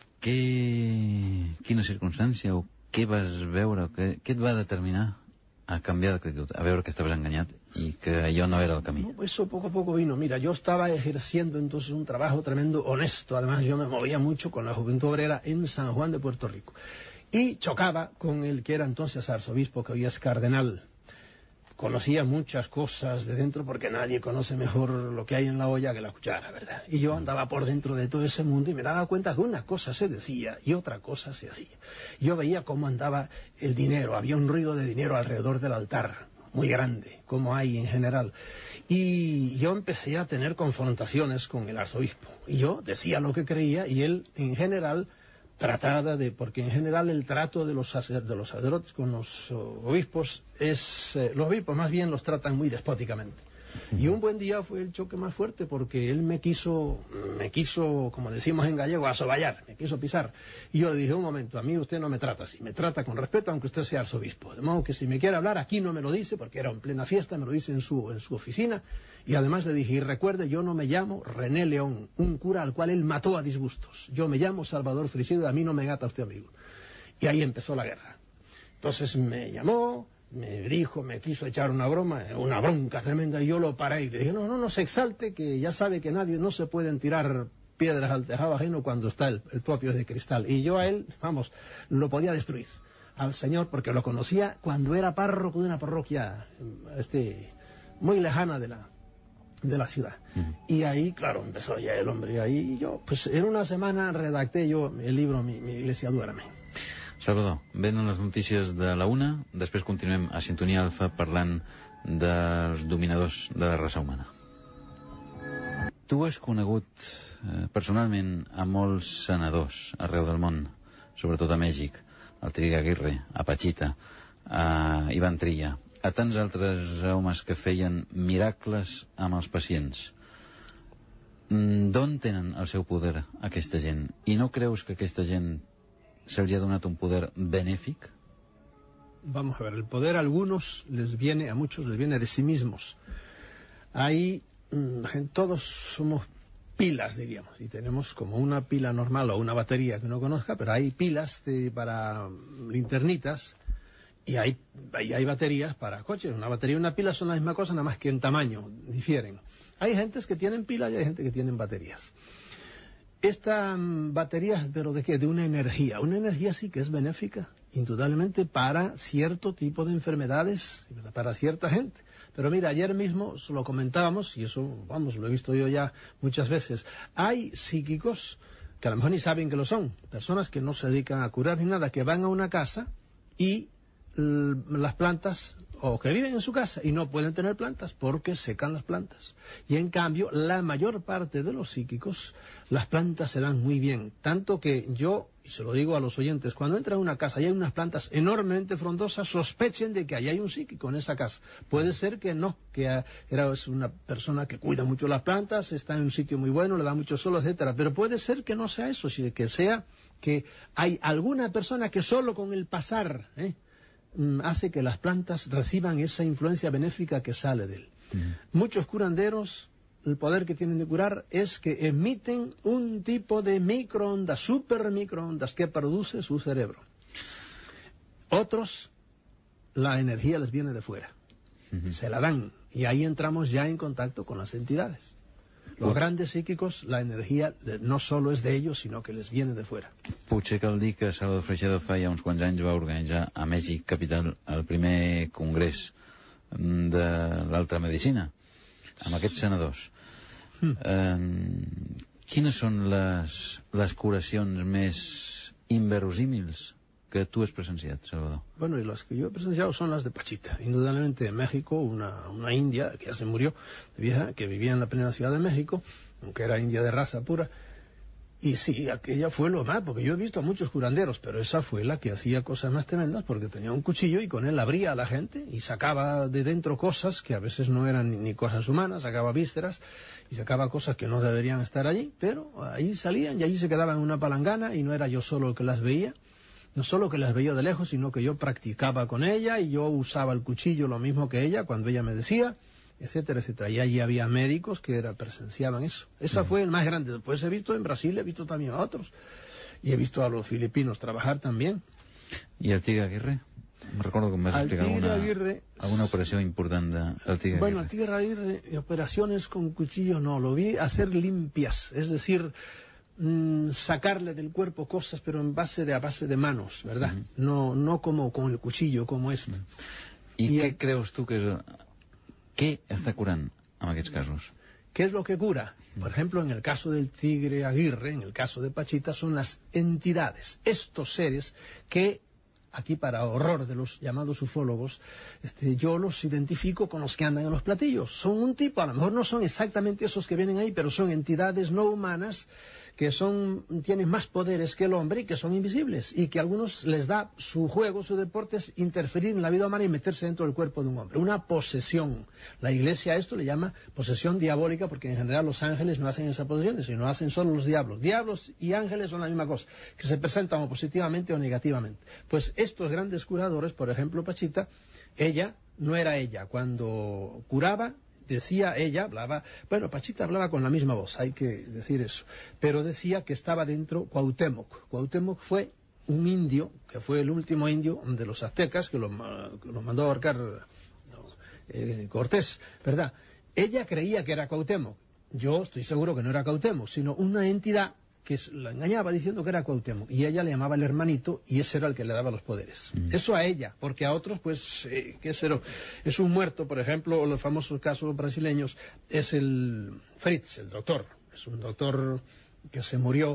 què... quina circumstància o què vas veure, què, què et va determinar a canviar d'actitud, a veure que estaves enganyat y que allò no era el camí? No, eso poco a poco vino. Mira, yo estaba ejerciendo entonces un trabajo tremendo, honesto. Además, yo me movía mucho con la Juventud Obrera en San Juan de Puerto Rico. Y chocaba con el que era entonces arzobispo, que hoy es cardenal. Conocía muchas cosas de dentro porque nadie conoce mejor lo que hay en la olla que la cuchara, ¿verdad? Y yo andaba por dentro de todo ese mundo y me daba cuenta que una cosa se decía y otra cosa se hacía. Yo veía cómo andaba el dinero, había un ruido de dinero alrededor del altar, muy grande, como hay en general. Y yo empecé a tener confrontaciones con el arzobispo. Y yo decía lo que creía y él, en general, tratada de, porque en general el trato de los, sacer, de los sacerdotes con los uh, obispos es, eh, los obispos más bien los tratan muy despóticamente. Y un buen día fue el choque más fuerte porque él me quiso, me quiso, como decimos en gallego, asoballar, me quiso pisar. Y yo le dije, un momento, a mí usted no me trata así, me trata con respeto aunque usted sea arzobispo. De modo que si me quiere hablar aquí no me lo dice, porque era en plena fiesta, me lo dice en su, en su oficina. Y además le dije, y recuerde, yo no me llamo René León, un cura al cual él mató a disgustos. Yo me llamo Salvador Freixedo y a mí no me gata usted, amigo. Y ahí empezó la guerra. Entonces me llamó, me dijo, me quiso echar una broma, una bronca tremenda, y yo lo paré y le dije, no, no, no se exalte, que ya sabe que nadie, no se pueden tirar piedras al tejado ajeno cuando está el, el propio de cristal. Y yo a él, vamos, lo podía destruir, al señor, porque lo conocía cuando era párroco de una parroquia este, muy lejana de la, de la ciudad. Uh-huh. Y ahí, claro, empezó ya el hombre, ahí y yo, pues en una semana redacté yo el libro Mi, mi iglesia duerme. Salvador, venen les notícies de la una, després continuem a Sintonia Alfa parlant dels dominadors de la raça humana. Tu has conegut eh, personalment a molts senadors arreu del món, sobretot a Mèxic, al Triga Aguirre, a Pachita, a Ivan Trilla, a tants altres homes que feien miracles amb els pacients. D'on tenen el seu poder aquesta gent? I no creus que aquesta gent se'ls ha donat un poder benéfic? Vamos a ver, el poder a algunos les viene, a muchos les viene de sí mismos. Hay, todos somos pilas, diríamos, y tenemos como una pila normal o una batería que uno conozca, pero hay pilas de, para linternitas y hay, hay, hay baterías para coches. Una batería y una pila son la misma cosa, nada más que en tamaño difieren. Hay gentes que tienen pilas y hay gente que tienen baterías. Esta um, batería, ¿pero de qué? De una energía. Una energía sí que es benéfica, indudablemente, para cierto tipo de enfermedades, para cierta gente. Pero mira, ayer mismo lo comentábamos, y eso, vamos, lo he visto yo ya muchas veces. Hay psíquicos que a lo mejor ni saben que lo son, personas que no se dedican a curar ni nada, que van a una casa y l- las plantas, o que viven en su casa y no pueden tener plantas porque secan las plantas. Y en cambio, la mayor parte de los psíquicos, las plantas se dan muy bien. Tanto que yo, y se lo digo a los oyentes, cuando entran a una casa y hay unas plantas enormemente frondosas, sospechen de que ahí hay un psíquico en esa casa. Puede ser que no, que era una persona que cuida mucho las plantas, está en un sitio muy bueno, le da mucho sol, etcétera. Pero puede ser que no sea eso, sino que sea que hay alguna persona que solo con el pasar, ¿eh? hace que las plantas reciban esa influencia benéfica que sale de él. Uh-huh. Muchos curanderos, el poder que tienen de curar es que emiten un tipo de microondas, super microondas, que produce su cerebro. Otros, la energía les viene de fuera. Uh-huh. Se la dan. Y ahí entramos ya en contacto con las entidades. Los uh. grandes psíquicos, la energía no solo es de ellos, sino que les viene de fuera. Potser cal dir que Salvador Freixedo fa ja uns quants anys va organitzar a Mèxic capital el primer congrés de l'altra medicina, amb aquests senadors. Mm. Eh, quines són les, les curacions més inverosímils que tú has presenciado, Salvador? Bueno, y las que yo he presenciado son las de Pachita. Indudablemente en México, una, una india, que ya se murió, de vieja, que vivía en la plena ciudad de México, aunque era india de raza pura. Y sí, aquella fue lo más, porque yo he visto a muchos curanderos, pero esa fue la que hacía cosas más tremendas, porque tenía un cuchillo y con él abría a la gente y sacaba de dentro cosas que a veces no eran ni, ni cosas humanas, sacaba vísceras y sacaba cosas que no deberían estar allí, pero ahí salían y allí se quedaban en una palangana y no era yo solo el que las veía. No solo que las veía de lejos, sino que yo practicaba con ella y yo usaba el cuchillo lo mismo que ella cuando ella me decía, etcétera, etcétera. Y allí había médicos que era, presenciaban eso. Esa uh-huh. fue el más grande. Después he visto en Brasil, he visto también a otros. Y he visto a los filipinos trabajar también. ¿Y el Tigre Aguirre? Me recuerdo que me has explicado alguna, Aguirre, alguna operación importante del Tigre Bueno, Aguirre. el Tigre Aguirre, operaciones con cuchillo no, lo vi hacer limpias, es decir, sacarle del cuerpo cosas, pero en base de a base de manos, ¿verdad? Uh-huh. No, no como con el cuchillo, como esto. Uh-huh. ¿Y, ¿Y qué el... creus tú que es, qué está curando en aquests casos? ¿Qué es lo que cura? Por ejemplo, en el caso del Tigre Aguirre, en el caso de Pachita, son las entidades, estos seres que, aquí para horror de los llamados ufólogos, este, yo los identifico con los que andan en los platillos. Son un tipo, a lo mejor no son exactamente esos que vienen ahí, pero son entidades no humanas que son, tienen más poderes que el hombre y que son invisibles, y que a algunos les da su juego, su deporte es interferir en la vida humana y meterse dentro del cuerpo de un hombre. Una posesión. La Iglesia a esto le llama posesión diabólica, porque en general los ángeles no hacen esa posesión, sino hacen solo los diablos. Diablos y ángeles son la misma cosa, que se presentan o positivamente o negativamente. Pues estos grandes curadores, por ejemplo Pachita, ella no era ella. Cuando curaba, decía ella, hablaba, bueno, Pachita hablaba con la misma voz, hay que decir eso, pero decía que estaba dentro Cuauhtémoc. Cuauhtémoc fue un indio, que fue el último indio de los aztecas, que los lo mandó a ahorcar no, eh, Cortés, ¿verdad? Ella creía que era Cuauhtémoc. Yo estoy seguro que no era Cuauhtémoc, sino una entidad que la engañaba diciendo que era Cuauhtémoc, y ella le llamaba el hermanito, y ese era el que le daba los poderes. Mm. Eso a ella, porque a otros, pues, eh, ¿qué será? Es un muerto, por ejemplo, los famosos casos brasileños, es el Fritz, el doctor, es un doctor que se murió,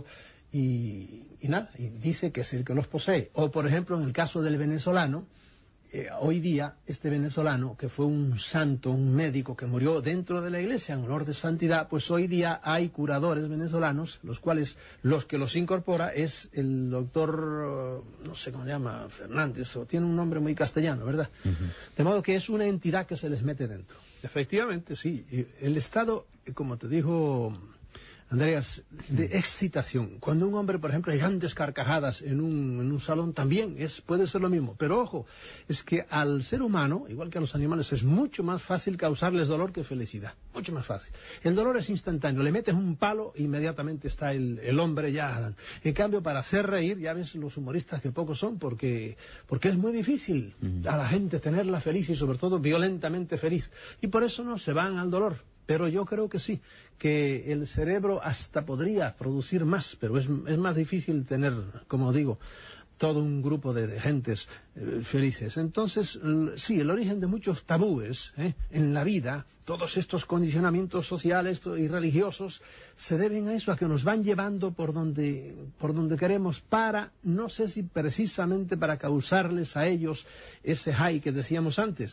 y, y nada, y dice que es el que los posee. O por ejemplo en el caso del venezolano, Eh, hoy día, este venezolano, que fue un santo, un médico que murió dentro de la iglesia en honor de santidad, pues hoy día hay curadores venezolanos, los cuales, los que los incorpora es el doctor, no sé cómo se llama, Fernández, o tiene un nombre muy castellano, ¿verdad? Uh-huh. De modo que es una entidad que se les mete dentro. Efectivamente, sí. El estado, como te dijo Andreas, de excitación. Cuando un hombre, por ejemplo, hay grandes carcajadas en un, en un salón, también es, puede ser lo mismo. Pero ojo, es que al ser humano, igual que a los animales, es mucho más fácil causarles dolor que felicidad. Mucho más fácil. El dolor es instantáneo. Le metes un palo, inmediatamente está el, el hombre ya. En cambio, para hacer reír, ya ves los humoristas que pocos son, porque, porque es muy difícil a la gente tenerla feliz y sobre todo violentamente feliz. Y por eso no se van al dolor. Pero yo creo que sí, que el cerebro hasta podría producir más, pero es, es más difícil tener, como digo, todo un grupo de, de gentes eh, felices. Entonces, sí, el origen de muchos tabúes ¿eh? en la vida, todos estos condicionamientos sociales y religiosos, se deben a eso, a que nos van llevando por donde, por donde queremos para, no sé si precisamente para causarles a ellos ese high que decíamos antes,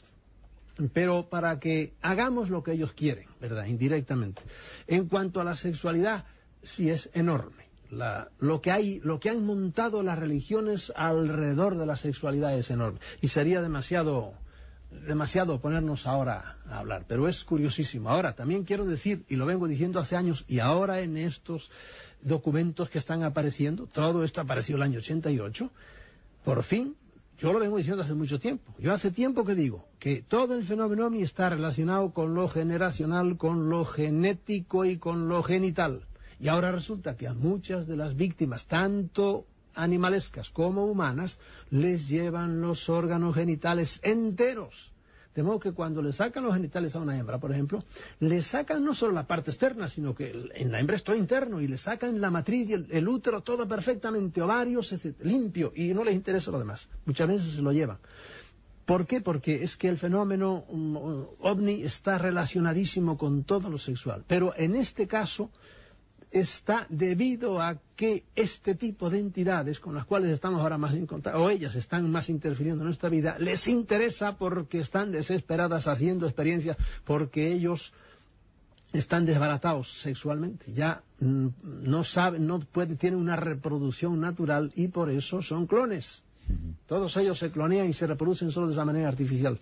pero para que hagamos lo que ellos quieren, ¿verdad? Indirectamente. En cuanto a la sexualidad, sí es enorme. La, lo que hay, lo que han montado las religiones alrededor de la sexualidad es enorme. Y sería demasiado, demasiado ponernos ahora a hablar, pero es curiosísimo. Ahora, también quiero decir, y lo vengo diciendo hace años, y ahora en estos documentos que están apareciendo, todo esto apareció el año ochenta y ocho, por fin. Yo lo vengo diciendo hace mucho tiempo. Yo hace tiempo que digo que todo el fenómeno ovni está relacionado con lo generacional, con lo genético y con lo genital. Y ahora resulta que a muchas de las víctimas, tanto animalescas como humanas, les llevan los órganos genitales enteros. De modo que cuando le sacan los genitales a una hembra, por ejemplo, le sacan no solo la parte externa, sino que en la hembra es todo interno, y le sacan la matriz y el, el útero, todo perfectamente, ovarios, etcétera, limpio, y no les interesa lo demás. Muchas veces se lo llevan. ¿Por qué? Porque es que el fenómeno um, ovni está relacionadísimo con todo lo sexual. Pero en este caso está debido a que este tipo de entidades con las cuales estamos ahora más en contacto, o ellas están más interfiriendo en nuestra vida, les interesa porque están desesperadas haciendo experiencias, porque ellos están desbaratados sexualmente, ya mm, no saben, no pueden, tienen una reproducción natural y por eso son clones. Uh-huh. Todos ellos se clonean y se reproducen solo de esa manera artificial.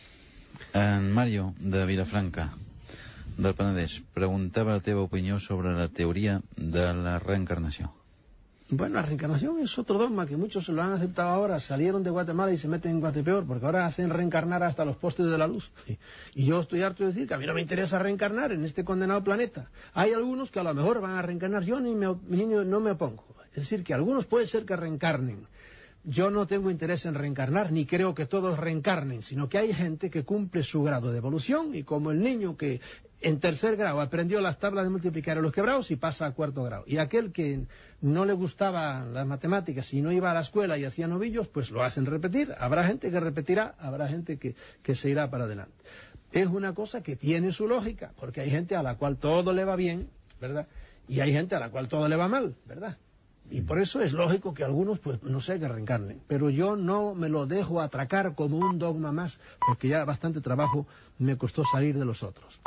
En Mario, de Vilafranca, del Penedès, preguntaba la teva opinió sobre la teoría de la reencarnación. Bueno, la reencarnación es otro dogma que muchos lo han aceptado ahora. Salieron de Guatemala y se meten en Guatepeor, porque ahora hacen reencarnar hasta los postes de la luz. Y yo estoy harto de decir que a mí no me interesa reencarnar en este condenado planeta. Hay algunos que a lo mejor van a reencarnar, yo ni me, ni, no me opongo. Es decir, que algunos puede ser que reencarnen. Yo no tengo interés en reencarnar, ni creo que todos reencarnen, sino que hay gente que cumple su grado de evolución, y como el niño que en tercer grado aprendió las tablas de multiplicar a los quebrados y pasa a cuarto grado. Y aquel que no le gustaban las matemáticas y no iba a la escuela y hacía novillos, pues lo hacen repetir. Habrá gente que repetirá, habrá gente que, que se irá para adelante. Es una cosa que tiene su lógica, porque hay gente a la cual todo le va bien, ¿verdad? Y hay gente a la cual todo le va mal, ¿verdad? Y por eso es lógico que algunos, pues, no sé, que reencarnen. Pero yo no me lo dejo atracar como un dogma más, porque ya bastante trabajo me costó salir de los otros.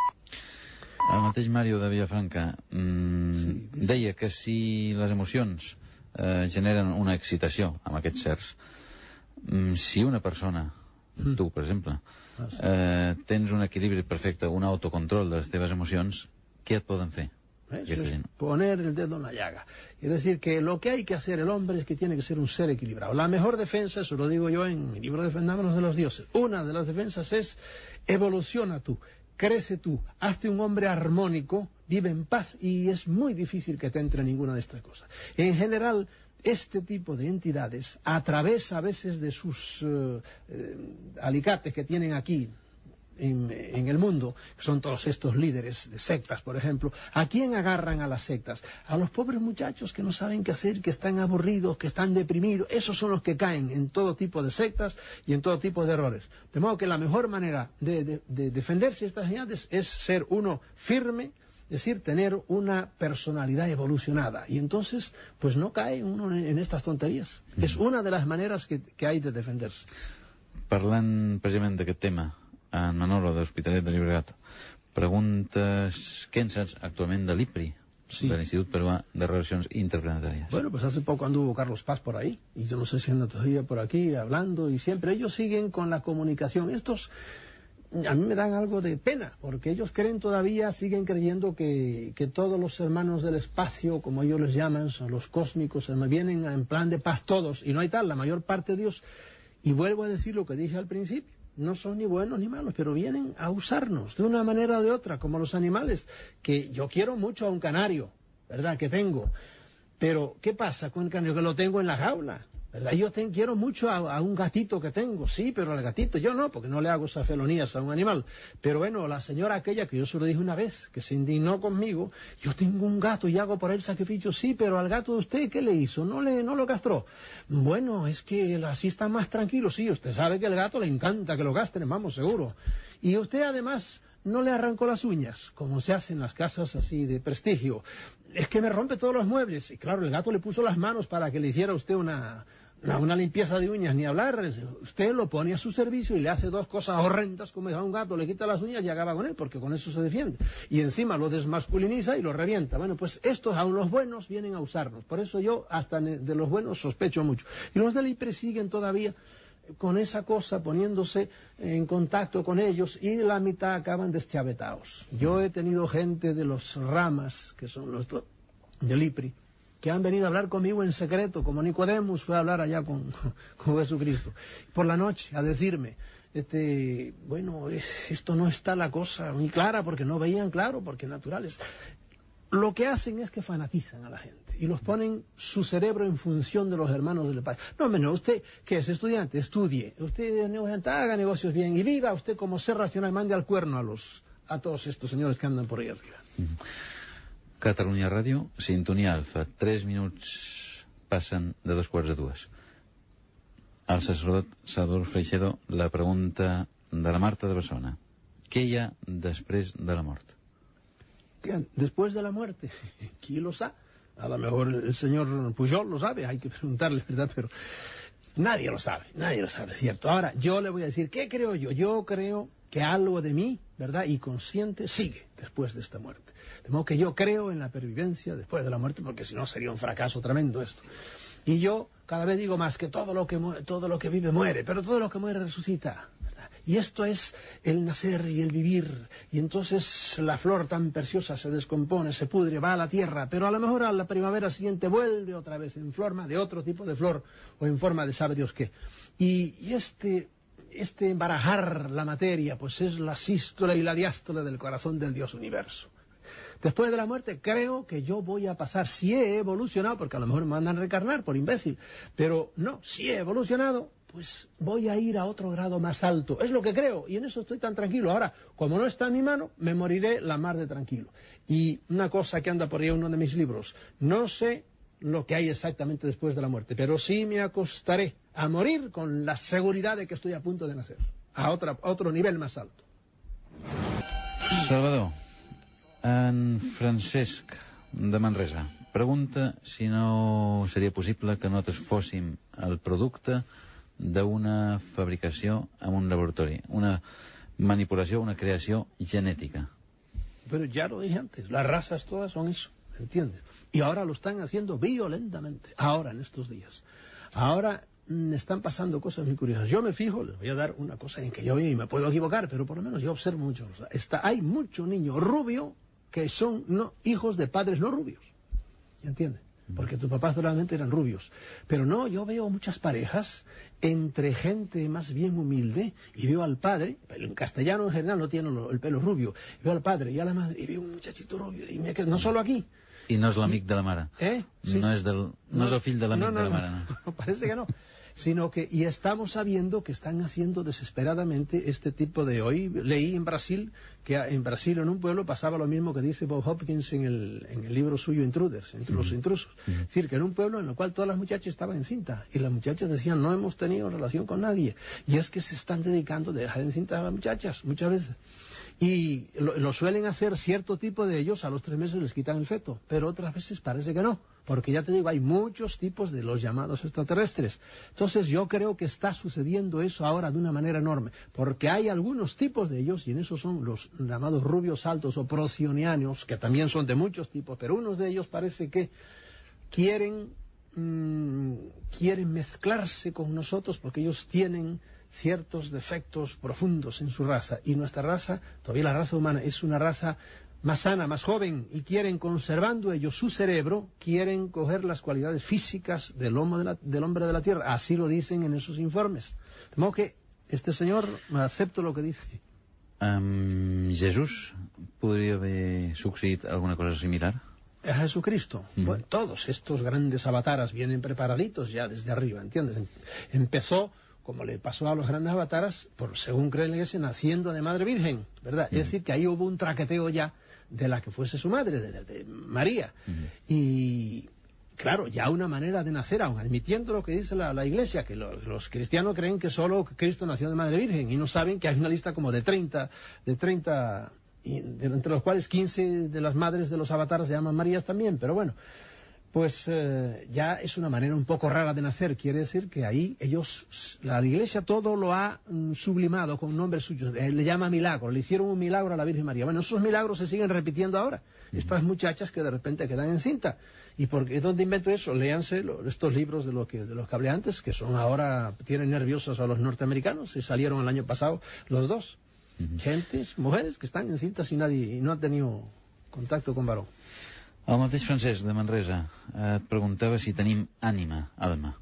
El mateix Mario de Vilafranca mmm, sí, deia que si les emocions eh, generen una excitació amb aquests certs, mmm, si una persona, mm. tu per exemple, ah, sí. eh, tens un equilibri perfecte, un autocontrol de les teves emocions, què et poden fer? Eso es poner el dedo en la llaga. Es decir, que lo que hay que hacer el hombre es que tiene que ser un ser equilibrado. La mejor defensa, eso lo digo yo en mi libro Defendámonos de los Dioses, una de las defensas es evoluciona tú, crece tú, hazte un hombre armónico, vive en paz, y es muy difícil que te entre ninguna de estas cosas. En general, este tipo de entidades, a través a veces de sus uh, eh, alicates que tienen aquí, En, en el mundo, que son todos estos líderes de sectas, por ejemplo, ¿a quién agarran a las sectas? A los pobres muchachos que no saben qué hacer, que están aburridos, que están deprimidos. Esos son los que caen en todo tipo de sectas y en todo tipo de errores. De modo que la mejor manera de, de, de defenderse de estas señales es ser uno firme decir, tener una personalidad evolucionada. Y entonces, pues no cae uno en, en estas tonterías. Mm. Es una de las maneras que, que hay de defenderse. Parlant precisament d'aquest tema, en Manolo, de l'Hospitalet de Llobregat, preguntes què en saps actualment de l'I P R I, sí, del Institut Peruà de Relacions Interplanetarias? Bueno, pues hace poco anduvo Carlos Paz por ahí, y yo no sé si anda todavía por aquí hablando, y siempre ellos siguen con la comunicación. Estos, a mí me dan algo de pena, porque ellos creen todavía, siguen creyendo que, que todos los hermanos del espacio, como ellos les llaman, son los cósmicos, se me vienen en plan de paz todos, y no hay tal, la mayor parte de Dios. Y vuelvo a decir lo que dije al principio, no son ni buenos ni malos, pero vienen a usarnos de una manera o de otra, como los animales, que yo quiero mucho a un canario, ¿verdad?, que tengo, pero ¿qué pasa con el canario? Que lo tengo en la jaula, ¿verdad? Yo te, quiero mucho a, a un gatito que tengo, sí, pero al gatito yo no, porque no le hago esas felonías a un animal. Pero bueno, la señora aquella que yo se lo dije una vez, que se indignó conmigo, yo tengo un gato y hago por él sacrificio, sí, pero al gato de usted, ¿qué le hizo? ¿No le no lo castró? Bueno, es que así está más tranquilo, sí, usted sabe que al gato le encanta que lo castren, vamos, seguro. Y usted además no le arrancó las uñas, como se hace en las casas así de prestigio. Es que me rompe todos los muebles. Y claro, el gato le puso las manos para que le hiciera usted una... No, una limpieza de uñas ni hablar, usted lo pone a su servicio y le hace dos cosas horrendas como a un gato, le quita las uñas y acaba con él, porque con eso se defiende. Y encima lo desmasculiniza y lo revienta. Bueno, pues estos, aun los buenos, vienen a usarnos. Por eso yo hasta de los buenos sospecho mucho. Y los del I P R I siguen todavía con esa cosa, poniéndose en contacto con ellos, y la mitad acaban deschavetados. Yo he tenido gente de los ramas, que son los del I P R I, que han venido a hablar conmigo en secreto, como Nicodemus fue a hablar allá con, con Jesucristo, por la noche, a decirme, este, bueno, es, esto no está la cosa muy clara, porque no veían claro, porque naturales. Lo que hacen es que fanatizan a la gente, y los ponen su cerebro en función de los hermanos del país. No, menos, usted, que es estudiante, estudie, usted haga negocios bien, y viva usted como ser racional, mande al cuerno a los, a todos estos señores que andan por ahí arriba. Mm-hmm. Catalunya Ràdio, sintonia alfa. Tres minuts passen de dos quarts de dues. Al sacerdot Salvador Freixedo, la pregunta de la Marta de Barcelona. ¿Qué hi ha després de la mort? ¿Qué? Después de la muerte, ¿quién lo sabe? A lo mejor el señor Pujol lo sabe, hay que preguntarle, ¿verdad? Pero nadie lo sabe, nadie lo sabe, ¿cierto? Ahora, yo le voy a decir, ¿qué creo yo? Yo creo que algo de mí, ¿verdad?, y consciente, sigue después de esta muerte. De modo que yo creo en la pervivencia después de la muerte, porque si no sería un fracaso tremendo esto. Y yo cada vez digo más que todo lo que muere, todo lo que vive muere, pero todo lo que muere resucita, ¿verdad? Y esto es el nacer y el vivir. Y entonces la flor tan preciosa se descompone, se pudre, va a la tierra, pero a lo mejor a la primavera siguiente vuelve otra vez en forma de otro tipo de flor, o en forma de sabe Dios qué. Y, y este... este embarajar la materia, pues es la sístole y la diástole del corazón del Dios universo. Después de la muerte, creo que yo voy a pasar, si he evolucionado, porque a lo mejor me mandan a reencarnar por imbécil, pero no, si he evolucionado, pues voy a ir a otro grado más alto. Es lo que creo, y en eso estoy tan tranquilo. Ahora, como no está en mi mano, me moriré la mar de tranquilo. Y una cosa que anda por ahí en uno de mis libros, no sé lo que hay exactamente después de la muerte, pero sí me acostaré a morir con la seguridad de que estoy a punto de nacer, a, otra, a otro nivel más alto. Salvador, en Francesc de Manresa pregunta si no seria possible que nosaltres fóssim el producte d'una fabricació en un laboratori, una manipulació, una creació genètica. Pero ya lo dije antes, las razas todas son eso, ¿entiendes? Y ahora lo están haciendo violentamente, ahora en estos días. Ahora me están pasando cosas muy curiosas. Yo me fijo, les voy a dar una cosa en que yo y me puedo equivocar, pero por lo menos yo observo mucho. O sea, está, hay mucho niño rubio que son no, hijos de padres no rubios. ¿Entiendes? Porque tus papás probablemente eran rubios. Pero no, yo veo muchas parejas entre gente más bien humilde y veo al padre, en castellano en general no tiene el pelo rubio, veo al padre y a la madre y veo un muchachito rubio y me quedo, no solo aquí. I no és l'amic de la mare. ¿Eh? Sí, no, és del, no, no és el fill de l'amic no, no, de la mare. No, no, parece que no. Sino que, y estamos sabiendo que están haciendo desesperadamente este tipo de... Hoy leí en Brasil, que en Brasil en un pueblo pasaba lo mismo que dice Bob Hopkins en el, en el libro suyo Intruders, entre los intrusos. Uh-huh. Es decir, que en un pueblo en el cual todas las muchachas estaban encinta, y las muchachas decían, no hemos tenido relación con nadie. Y es que se están dedicando a dejar encintas a las muchachas, muchas veces. Y lo, lo suelen hacer cierto tipo de ellos, a los tres meses les quitan el feto, pero otras veces parece que no, porque ya te digo, hay muchos tipos de los llamados extraterrestres. Entonces yo creo que está sucediendo eso ahora de una manera enorme, porque hay algunos tipos de ellos, y en eso son los llamados rubios altos o procionianos, que también son de muchos tipos, pero unos de ellos parece que quieren, mmm, quieren mezclarse con nosotros porque ellos tienen ciertos defectos profundos en su raza, y nuestra raza, todavía la raza humana, es una raza más sana, más joven, y quieren, conservando ellos su cerebro, quieren coger las cualidades físicas del, homo de la, del hombre de la Tierra, así lo dicen en esos informes. De modo que este señor, acepto lo que dice. Um, Jesús, ¿podría haber sucedido alguna cosa similar? A Jesucristo. Mm. Bueno, todos estos grandes avataras vienen preparaditos ya desde arriba, ¿entiendes? Empezó, como le pasó a los grandes avataras, por según cree la Iglesia, naciendo de Madre Virgen, ¿verdad? Mm. Es decir, que ahí hubo un traqueteo ya de la que fuese su madre, de, de María. Mm. Y, claro, ya una manera de nacer, aun admitiendo lo que dice la, la Iglesia, que lo, los cristianos creen que solo Cristo nació de Madre Virgen, y no saben que hay una lista como de treinta, de treinta, y de, entre los cuales quince de las madres de los avatares se llaman Marías también, pero bueno. Pues eh, ya es una manera un poco rara de nacer. Quiere decir que ahí ellos, la Iglesia todo lo ha mm, sublimado con nombres suyos. Eh, le llama milagro, le hicieron un milagro a la Virgen María. Bueno, esos milagros se siguen repitiendo ahora. Uh-huh. Estas muchachas que de repente quedan encinta. ¿Y por qué? ¿Dónde invento eso? Léanse lo, estos libros de, lo que, de los que hablé antes, que son ahora, tienen nerviosos a los norteamericanos, y salieron el año pasado los dos. Uh-huh. Gentes, mujeres que están encintas y nadie, y no han tenido contacto con varón. El mateix Francesc de Manresa et preguntava si tenim ànima, alma,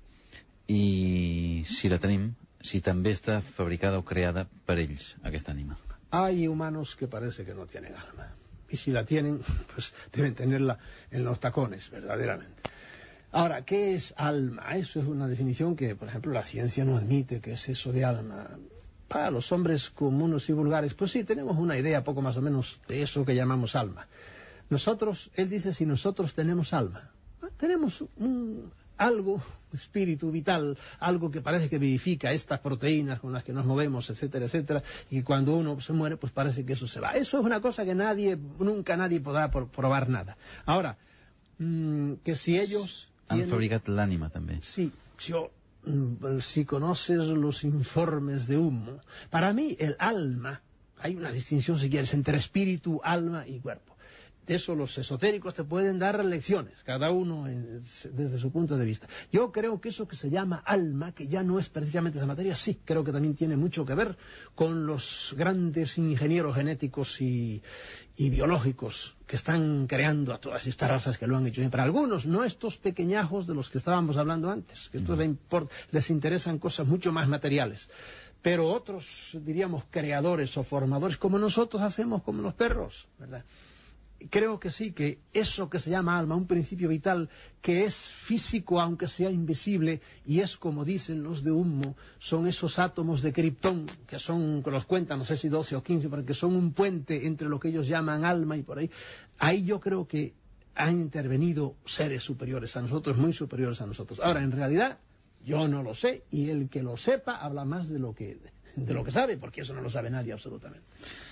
i si la tenim, si també està fabricada o creada per ells, aquesta ànima. Hay humanos que parece que no tienen alma, y si la tienen, pues deben tenerla en los tacones, verdaderamente. Ahora, ¿qué es alma? Eso es una definición que, por ejemplo, la ciencia no admite. ¿Qué es eso de alma? Para los hombres comunes y vulgares, pues sí, tenemos una idea poco más o menos de eso que llamamos alma. Nosotros, él dice, si nosotros tenemos alma, tenemos un, algo, espíritu vital, algo que parece que vivifica estas proteínas con las que nos movemos, etcétera, etcétera, y cuando uno se muere, pues parece que eso se va. Eso es una cosa que nadie, nunca nadie podrá por, probar nada. Ahora, mmm, que si ellos... Han tienen, fabricat l'ànima, també. Sí, yo, mmm, si conoces los informes de Humo, para mí el alma, hay una distinción, si quieres, entre espíritu, alma y cuerpo. De eso los esotéricos te pueden dar lecciones, cada uno en, desde su punto de vista. Yo creo que eso que se llama alma, que ya no es precisamente esa materia, sí, creo que también tiene mucho que ver con los grandes ingenieros genéticos y, y biológicos que están creando a todas estas razas que lo han hecho. Para algunos, no estos pequeñajos de los que estábamos hablando antes, que estos les, import, les interesan cosas mucho más materiales. Pero otros, diríamos, creadores o formadores, como nosotros hacemos, como los perros, ¿verdad? Creo que sí, que eso que se llama alma, un principio vital que es físico aunque sea invisible, y es como dicen los de Humo, son esos átomos de Krypton que son, que los cuentan, no sé si doce o quince, porque son un puente entre lo que ellos llaman alma y por ahí. Ahí yo creo que han intervenido seres superiores a nosotros, muy superiores a nosotros. Ahora, en realidad, yo no lo sé, y el que lo sepa habla más de lo que, de lo que sabe, porque eso no lo sabe nadie absolutamente.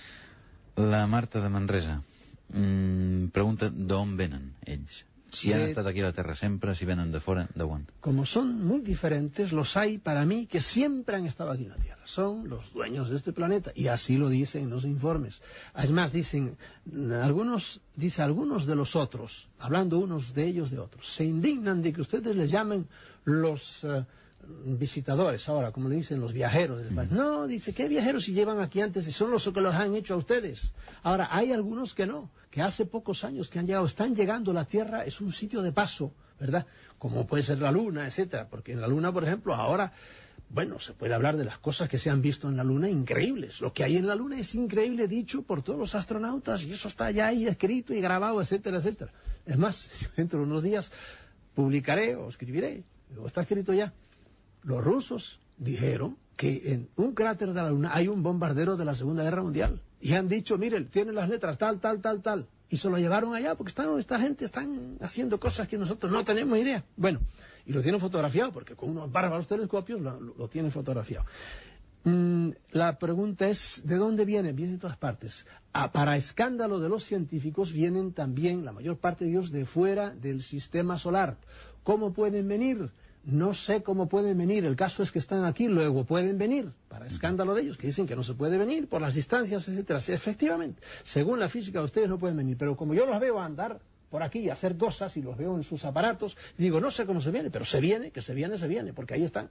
La Marta de Manresa Mm, pregunta d'on venen ells. Si han eh, estat aquí a la Terra sempre, si venen de fora, de on. Como son muy diferentes, los hay para mí que siempre han estado aquí en la Tierra. Son los dueños de este planeta, y así lo dicen los informes. Además, dicen, algunos, dice, algunos de los otros, hablando unos de ellos de otros, se indignan de que ustedes les llamen los... Uh, visitadores, ahora, como le dicen los viajeros del país. Mm. No, dice, ¿qué viajeros si llevan aquí antes? Son los que los han hecho a ustedes. Ahora, hay algunos que no, que hace pocos años que han llegado, están llegando, la Tierra es un sitio de paso, ¿verdad? Como puede ser la Luna, etcétera, porque en la Luna, por ejemplo, ahora, bueno, se puede hablar de las cosas que se han visto en la Luna, increíbles. Lo que hay en la Luna es increíble, dicho por todos los astronautas, y eso está ya ahí escrito y grabado, etcétera, etcétera. Es más, dentro de unos días publicaré o escribiré, o está escrito ya. Los rusos dijeron que en un cráter de la Luna hay un bombardero de la Segunda Guerra Mundial. Y han dicho, miren, tienen las letras tal, tal, tal, tal. Y se lo llevaron allá porque están, esta gente están haciendo cosas que nosotros no tenemos idea. Bueno, y lo tienen fotografiado, porque con unos bárbaros telescopios lo, lo, lo tienen fotografiado. Mm, la pregunta es, ¿de dónde viene? Viene de todas partes. Ah, para escándalo de los científicos vienen también, la mayor parte de ellos, de fuera del sistema solar. ¿Cómo pueden venir? No sé cómo pueden venir. El caso es que están aquí, luego pueden venir. Para escándalo de ellos, que dicen que no se puede venir por las distancias, etcétera. Sí, efectivamente, según la física, ustedes no pueden venir. Pero como yo los veo andar por aquí y hacer cosas y los veo en sus aparatos, digo, no sé cómo se viene, pero se viene, que se viene, se viene, porque ahí están.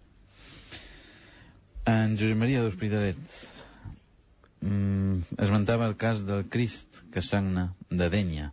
En Josep Maria d'Hospitalet mm, esmentava el cas del Crist que sagna de Dénia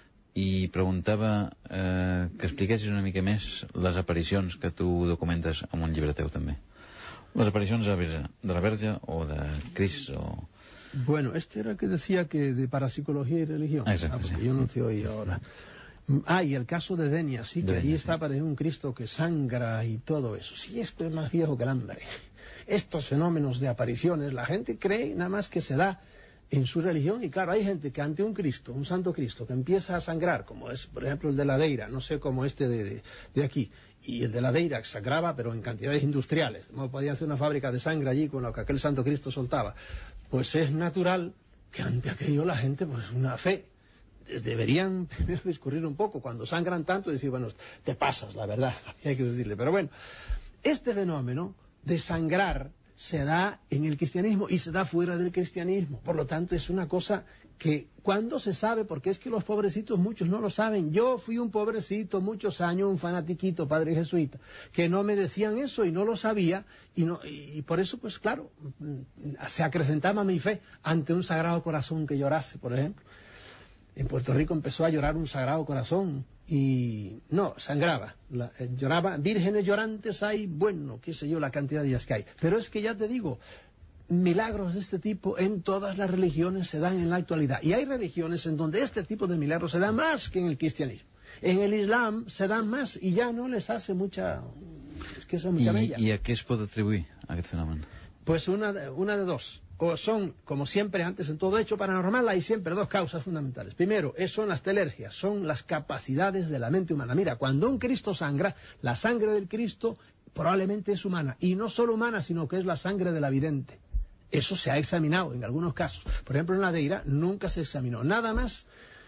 i preguntava eh, que expliquessis una mica més les aparicions que tu documentes en un llibre teu també. Les aparicions de la Verge, de la Verge o de Crist o... Bueno, este era el que decía que de parapsicología y religión. Exacto, ah, porque sí. yo no te oí ahora. Ah, y el caso de Denia, sí, que de allí Denia, está sí. para un Cristo que sangra y todo eso. Sí, esto es más viejo que el hambre. Estos fenómenos de apariciones, la gente cree nada más que se da en su religión, y claro, hay gente que ante un Cristo, un santo Cristo, que empieza a sangrar, como es, por ejemplo, el de la Deira, no sé cómo este de, de, de aquí, y el de la Deira que sangraba, pero en cantidades industriales, no podían hacer una fábrica de sangre allí con lo que aquel santo Cristo soltaba. Pues es natural que ante aquello la gente, pues una fe, deberían primero discurrir un poco, cuando sangran tanto, y decir, bueno, te pasas, la verdad, hay que decirle. Pero bueno, este fenómeno de sangrar se da en el cristianismo y se da fuera del cristianismo. Por lo tanto, es una cosa que cuando se sabe, porque es que los pobrecitos muchos no lo saben. Yo fui un pobrecito muchos años, un fanatiquito, padre jesuita, que no me decían eso y no lo sabía, y, no, y por eso, pues claro, se acrecentaba mi fe ante un Sagrado Corazón que llorase, por ejemplo. En Puerto Rico empezó a llorar un Sagrado Corazón y no, sangraba, la, eh, lloraba, vírgenes llorantes hay, bueno, qué sé yo, la cantidad de días que hay. Pero es que ya te digo, milagros de este tipo en todas las religiones se dan en la actualidad. Y hay religiones en donde este tipo de milagros se da más que en el cristianismo. En el Islam se dan más y ya no les hace mucha... Es que eso mucha mella. I, I a què es pot atribuir aquest fenomen? Pues una de, una de dos. O son, como siempre antes en todo hecho paranormal, hay siempre dos causas fundamentales. Primero, son las telergias, son las capacidades de la mente humana. Mira, cuando un Cristo sangra, la sangre del Cristo probablemente es humana. Y no solo humana, sino que es la sangre de la vidente. Eso se ha examinado en algunos casos. Por ejemplo, en la Deira nunca se examinó. Nada más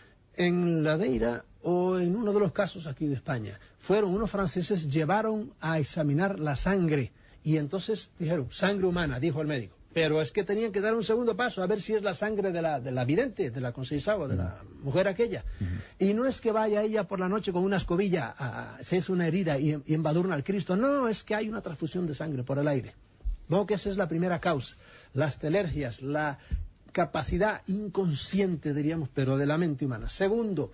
en la Deira o en uno de los casos aquí de España. Fueron unos franceses, llevaron a examinar la sangre. Y entonces dijeron, sangre humana, dijo el médico. Pero es que tenían que dar un segundo paso a ver si es la sangre de la, de la vidente, de la consejera, de la mujer aquella. Uh-huh. Y no es que vaya ella por la noche con una escobilla, a, se hace una herida y, y embadurna al Cristo. No, es que hay una transfusión de sangre por el aire. No, que esa es la primera causa. Las telergias, la capacidad inconsciente, diríamos, pero de la mente humana. Segundo,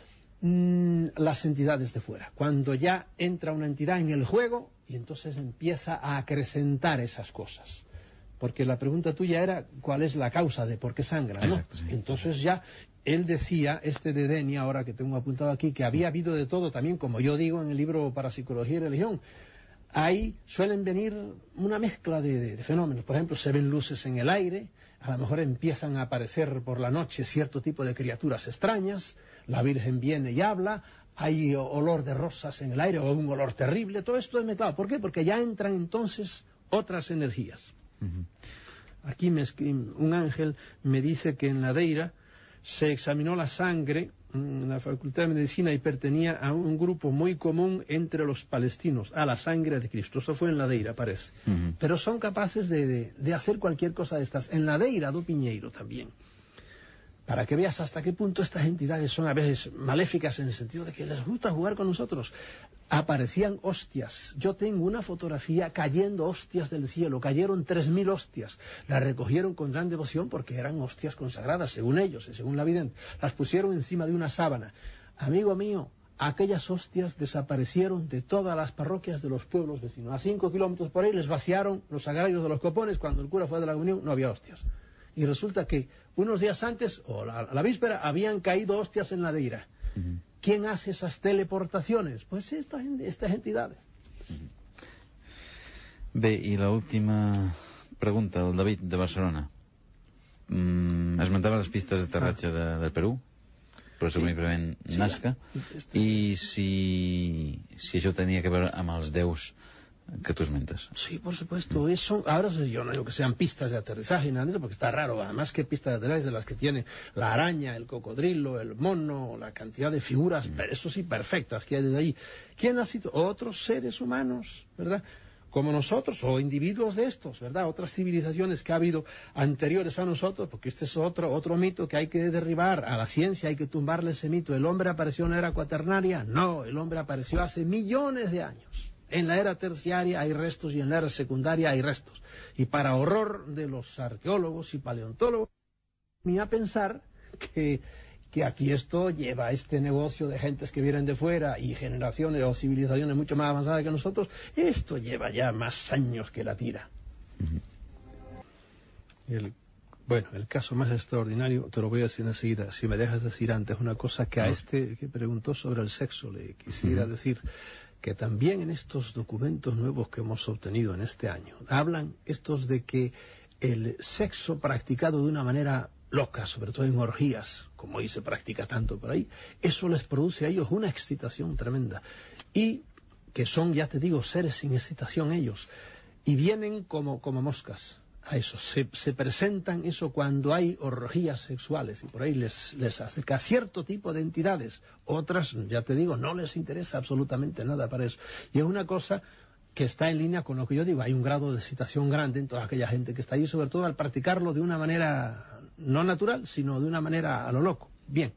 mmm, las entidades de fuera. Cuando ya entra una entidad en el juego y entonces empieza a acrecentar esas cosas. Porque la pregunta tuya era cuál es la causa de por qué sangra, ¿no? Exacto, sí. Entonces ya él decía, este de Denia, ahora que tengo apuntado aquí, que había habido de todo también, como yo digo en el libro Parapsicología y Religión. Ahí suelen venir una mezcla de, de, de fenómenos. Por ejemplo, se ven luces en el aire, a lo mejor empiezan a aparecer por la noche cierto tipo de criaturas extrañas, la Virgen viene y habla, hay olor de rosas en el aire o un olor terrible, todo esto es mezclado. ¿Por qué? Porque ya entran entonces otras energías. Uh-huh. Aquí me, un ángel me dice que en la Deira se examinó la sangre en la Facultad de Medicina y pertenecía a un grupo muy común entre los palestinos, a la sangre de Cristo. Eso fue en la Deira, parece. Uh-huh. Pero son capaces de, de, de hacer cualquier cosa de estas. En la Deira do Piñeiro también. Para que veas hasta qué punto estas entidades son a veces maléficas en el sentido de que les gusta jugar con nosotros. Aparecían hostias. Yo tengo una fotografía cayendo hostias del cielo. Cayeron tres mil hostias. Las recogieron con gran devoción porque eran hostias consagradas, según ellos, y según la vidente. Las pusieron encima de una sábana. Amigo mío, aquellas hostias desaparecieron de todas las parroquias de los pueblos vecinos. A cinco kilómetros por ahí les vaciaron los sagrarios de los copones. Cuando el cura fue de la comunión no había hostias. Y resulta que unos días antes, o la, la víspera, habían caído hostias en la Deira. Uh-huh. ¿Quién hace esas teleportaciones? Pues estas, estas entidades. Uh-huh. Bé, i l'última pregunta, el David de Barcelona. Mm, esmentava les pistes d'aterratge de, del Perú, presumiblement sí. Nazca, sí, i si, si això tenia que veure amb els déus que tú esmentes. Sí, por supuesto. Eso, ahora yo no digo que sean pistas de aterrizaje, nada de eso, porque está raro. Además, que pistas de aterrizaje de las que tiene la araña, el cocodrilo, el mono, la cantidad de figuras, pero eso sí, perfectas que hay desde ahí. ¿Quién ha sido? Otros seres humanos, ¿verdad? Como nosotros, o individuos de estos, ¿verdad? Otras civilizaciones que ha habido anteriores a nosotros, porque este es otro, otro mito que hay que derribar. A la ciencia hay que tumbarle ese mito. ¿El hombre apareció en la era cuaternaria? No, el hombre apareció hace millones de años. En la era terciaria hay restos y en la era secundaria hay restos. Y para horror de los arqueólogos y paleontólogos, me a pensar que... que aquí esto lleva este negocio de gentes que vienen de fuera y generaciones o civilizaciones mucho más avanzadas que nosotros, esto lleva ya más años que la tira. Uh-huh. El, bueno, el caso más extraordinario, te lo voy a decir enseguida, si me dejas decir antes una cosa que a este que preguntó sobre el sexo le quisiera uh-huh. decir, que también en estos documentos nuevos que hemos obtenido en este año, hablan estos de que el sexo practicado de una manera loca, sobre todo en orgías, como hoy se practica tanto por ahí, eso les produce a ellos una excitación tremenda. Y que son, ya te digo, seres sin excitación ellos. Y vienen como, como moscas a eso. Se, se presentan eso cuando hay orgías sexuales y por ahí les, les acerca cierto tipo de entidades. Otras, ya te digo, no les interesa absolutamente nada para eso. Y es una cosa que está en línea con lo que yo digo. Hay un grado de excitación grande en toda aquella gente que está allí, sobre todo al practicarlo de una manera no natural, sino de una manera a lo loco. Bien,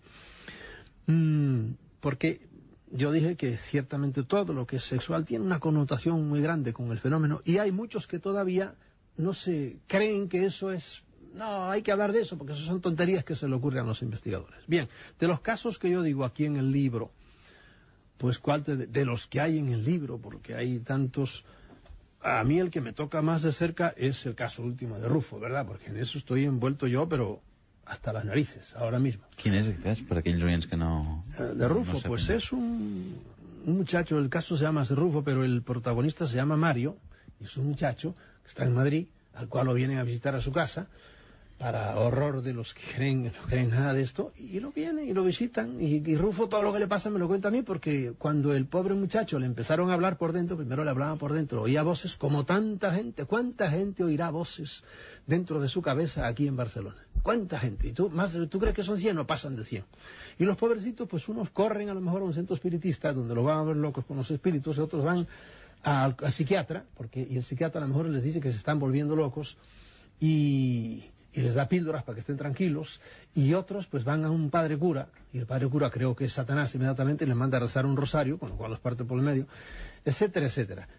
mm, porque yo dije que ciertamente todo lo que es sexual tiene una connotación muy grande con el fenómeno, y hay muchos que todavía no se creen que eso es... No, hay que hablar de eso, porque eso son tonterías que se le ocurren a los investigadores. Bien, de los casos que yo digo aquí en el libro, pues cuál de, de los que hay en el libro, porque hay tantos... A mí el que me toca más de cerca es el caso último de Rufo, ¿verdad? Porque en eso estoy envuelto yo, pero hasta las narices, ahora mismo. ¿Quién es aquest, per aquells oients que no... De Rufo, no pues es un, un muchacho, el caso se llama Rufo, pero el protagonista se llama Mario, y es un muchacho que está en Madrid, al cual lo vienen a visitar a su casa, para horror de los que creen, no creen nada de esto, y lo vienen y lo visitan, y, y Rufo todo lo que le pasa me lo cuenta a mí, porque cuando el pobre muchacho le empezaron a hablar por dentro, primero le hablaban por dentro, oía voces como tanta gente. ¿Cuánta gente oirá voces dentro de su cabeza aquí en Barcelona? ¿Cuánta gente? ¿Y tú, más, tú crees que son cien? No pasan de cien. Y los pobrecitos, pues unos corren a lo mejor a un centro espiritista, donde los van a ver locos con los espíritus, y otros van al, al psiquiatra, porque y el psiquiatra a lo mejor les dice que se están volviendo locos, y... y les da píldoras para que estén tranquilos, y otros pues van a un padre cura, y el padre cura creo que es Satanás inmediatamente, y les manda a rezar un rosario, con lo cual los parte por el medio, etcétera, etcétera.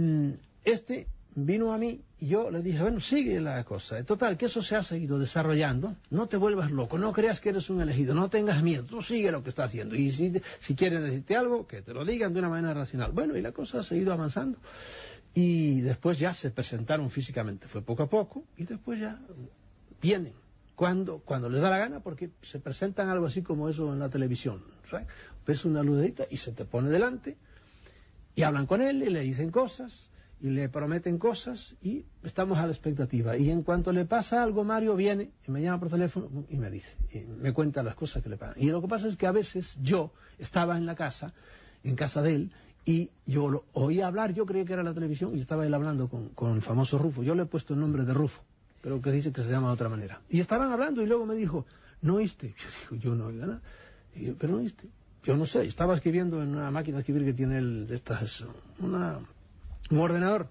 Este vino a mí, y yo le dije, bueno, sigue la cosa. Total, que eso se ha seguido desarrollando, no te vuelvas loco, no creas que eres un elegido, no tengas miedo, tú sigue lo que está haciendo, y si, si quieren decirte algo, que te lo digan de una manera racional. Bueno, y la cosa ha seguido avanzando, y después ya se presentaron físicamente, fue poco a poco, y después ya... vienen cuando, cuando les da la gana, porque se presentan algo así como eso en la televisión, ¿sabes? Ves una lucecita y se te pone delante y hablan con él y le dicen cosas y le prometen cosas y estamos a la expectativa. Y en cuanto le pasa algo, Mario viene y me llama por teléfono y me dice, y me cuenta las cosas que le pasan. Y lo que pasa es que a veces yo estaba en la casa, en casa de él, y yo lo oía hablar, yo creía que era la televisión, y estaba él hablando con, con el famoso Rufo. Yo le he puesto el nombre de Rufo, pero que dice que se llama de otra manera. Y estaban hablando y luego me dijo, ¿no oíste? Yo digo, yo no oí nada. Y yo, ¿pero no oíste? Yo no sé, estaba escribiendo en una máquina de escribir que tiene el, de estas, una, un ordenador.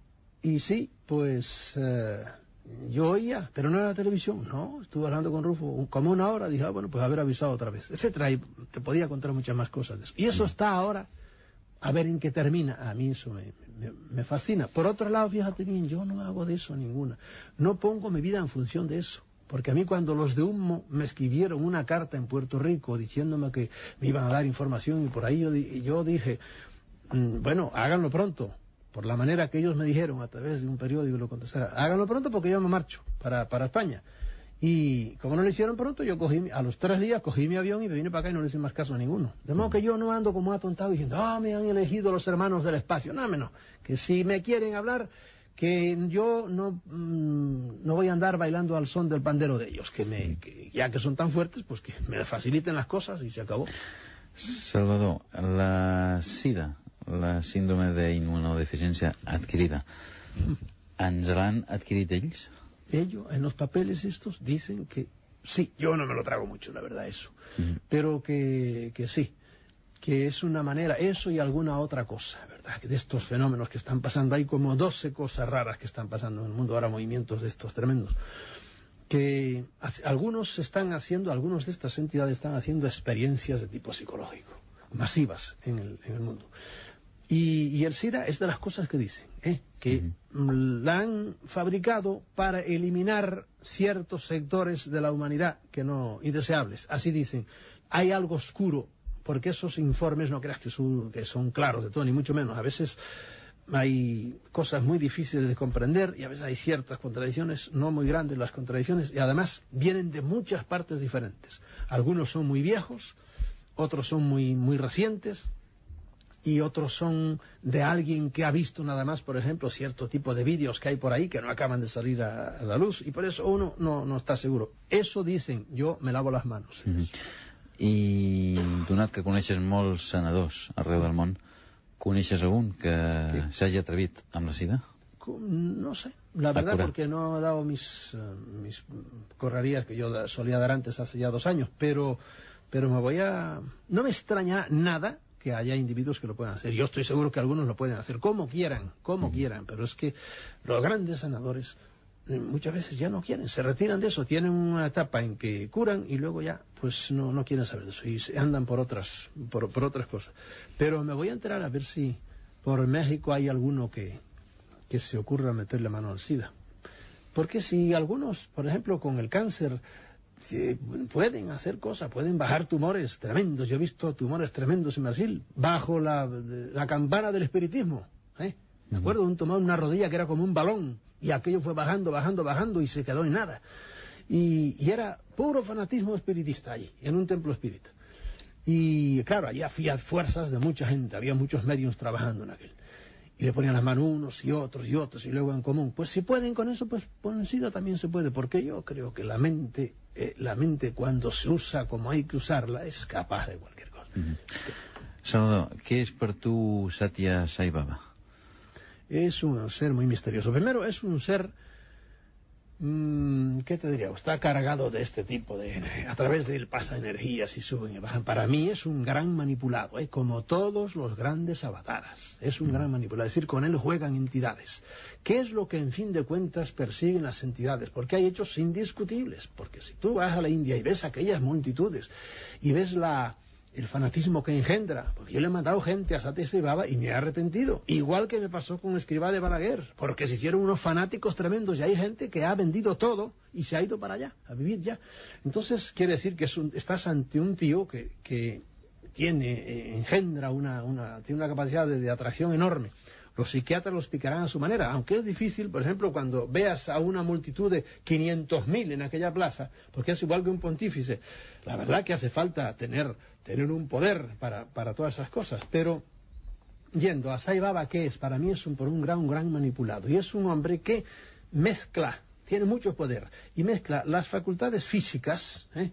Y sí, pues eh, yo oía, pero no era la televisión. No, estuve hablando con Rufo como una hora. Dije, ah, bueno, pues haber avisado otra vez, etcétera. Y te podía contar muchas más cosas de eso. Y eso está ahora, a ver en qué termina. A mí eso me, me, me fascina. Por otro lado, fíjate bien, yo no hago de eso ninguna. No pongo mi vida en función de eso. Porque a mí cuando los de Humo me escribieron una carta en Puerto Rico diciéndome que me iban a dar información, y por ahí yo, yo dije, mmm, bueno, háganlo pronto. Por la manera que ellos me dijeron a través de un periódico, lo contestara, háganlo pronto porque yo me marcho para, para España. Y como no lo hicieron pronto, yo cogí, a los tres días cogí mi avión y me vine para acá y no le hice más caso a ninguno. De modo que yo no ando como atontado diciendo, ah, me han elegido los hermanos del espacio. No, no, que si me quieren hablar, que yo no, mmm, no voy a andar bailando al son del pandero de ellos, que, me, que ya que son tan fuertes, pues que me faciliten las cosas y se acabó. Salvador, la sida, la síndrome d'immunodeficiència adquirida. ¿Ens l'han adquirit ells? Ellos, en los papeles estos, dicen que sí. Yo no me lo trago mucho, la verdad, eso. Uh-huh. Pero que, que sí. Que es una manera, eso y alguna otra cosa, ¿verdad? De estos fenómenos que están pasando. Hay como doce cosas raras que están pasando en el mundo ahora, movimientos de estos tremendos. Que algunos están haciendo, algunos de estas entidades están haciendo experiencias de tipo psicológico, masivas en el, en el mundo. Y, y el SIDA es de las cosas que dicen, ¿eh? que uh-huh. la han fabricado para eliminar ciertos sectores de la humanidad que no indeseables. Así dicen, hay algo oscuro, porque esos informes no creas que son, que son claros de todo, ni mucho menos. A veces hay cosas muy difíciles de comprender y a veces hay ciertas contradicciones, no muy grandes las contradicciones, y además vienen de muchas partes diferentes. Algunos son muy viejos, otros son muy, muy recientes, y otros son de alguien que ha visto nada más, por ejemplo, cierto tipo de vídeos que hay por ahí que no acaban de salir a, a la luz, y por eso uno no, no está seguro. Eso dicen, yo me lavo las manos. Mm-hmm. I donat que coneixes molts senadors arreu del món, ¿coneixes algún que sí. s'hagi atrevit amb la SIDA? No sé, la verdad, porque no he dado mis, uh, mis correrías que yo solía dar antes, hace ya dos años, pero, pero me voy a... No me extraña nada que haya individuos que lo puedan hacer. Yo estoy seguro que algunos lo pueden hacer como quieran, como mm. quieran, pero es que los grandes sanadores muchas veces ya no quieren, se retiran de eso, tienen una etapa en que curan y luego ya pues no, no quieren saber de eso y se andan por otras, por, por otras cosas. Pero me voy a enterar a ver si por México hay alguno que, que se ocurra meterle mano al SIDA. Porque si algunos, por ejemplo, con el cáncer, eh, pueden hacer cosas, pueden bajar tumores tremendos. Yo he visto tumores tremendos en Brasil, bajo la, la campana del espiritismo. ¿eh? Me acuerdo de un tumor en una rodilla que era como un balón, y aquello fue bajando, bajando, bajando, y se quedó en nada. Y, y era puro fanatismo espiritista allí, en un templo espírita. Y claro, allí había fuerzas de mucha gente, había muchos medios trabajando en aquel. Y le ponían las manos unos y otros y otros, y luego en común. Pues si pueden con eso, pues con el SIDA también se puede, porque yo creo que la mente, eh, la mente cuando se usa como hay que usarla, es capaz de cualquier cosa. Mm-hmm. Salvador, ¿qué es para tú Satya Sai Baba? Es un ser muy misterioso. Primero, es un ser, mmm, ¿qué te diría? Está cargado de este tipo de... A través de él pasa energías y suben y bajan. Para mí es un gran manipulado, ¿eh? Como todos los grandes avataras. Es un gran manipulador. Es decir, con él juegan entidades. ¿Qué es lo que, en fin de cuentas, persiguen las entidades? Porque hay hechos indiscutibles. Porque si tú vas a la India y ves aquellas multitudes y ves la... el fanatismo que engendra, porque yo le he mandado gente a Satya Sai Baba y me he arrepentido, igual que me pasó con Escrivá de Balaguer, porque se hicieron unos fanáticos tremendos y hay gente que ha vendido todo y se ha ido para allá, a vivir ya. Entonces quiere decir que es un, estás ante un tío que, que tiene, eh, engendra una, una, tiene una capacidad de, de atracción enorme. Los psiquiatras lo explicarán a su manera, aunque es difícil, por ejemplo, cuando veas a una multitud de quinientos mil en aquella plaza, porque es igual que un pontífice. La verdad que hace falta tener, tener un poder para, para todas esas cosas, pero yendo a Sai Baba, ¿qué es? Para mí es un, por un gran, un gran manipulado, y es un hombre que mezcla, tiene mucho poder, y mezcla las facultades físicas, ¿eh?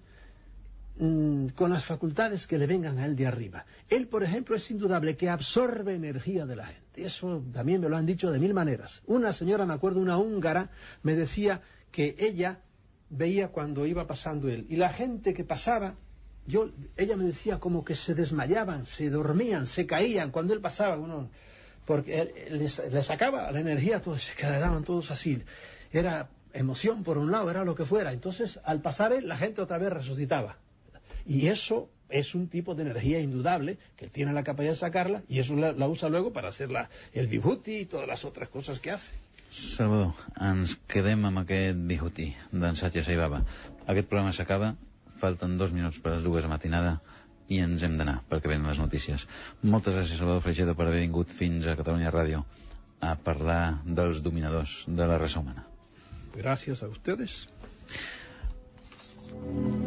con las facultades que le vengan a él de arriba. Él, por ejemplo, es indudable que absorbe energía de la gente. Eso también me lo han dicho de mil maneras. Una señora, me acuerdo, una húngara, me decía que ella veía cuando iba pasando él. Y la gente que pasaba, yo, ella me decía como que se desmayaban, se dormían, se caían cuando él pasaba. Uno, porque él, les, les sacaba la energía, todos se quedaban todos así. Era emoción por un lado, era lo que fuera. Entonces, al pasar él, la gente otra vez resucitaba. Y eso es un tipo de energía indudable, que él tiene la capacidad de sacarla, y eso la, la usa luego para hacer la, el vibhuti y todas las otras cosas que hace. Salvador, ens quedem amb aquest vibhuti d'en Satya Sai Baba. Aquest programa s'acaba, falten dos minuts per les dues de matinada i ens hem d'anar perquè venen les notícies. Moltes gràcies, Salvador Freixedo, per haver vingut fins a Catalunya Ràdio a parlar dels dominadors de la raça humana. Gràcies a ustedes.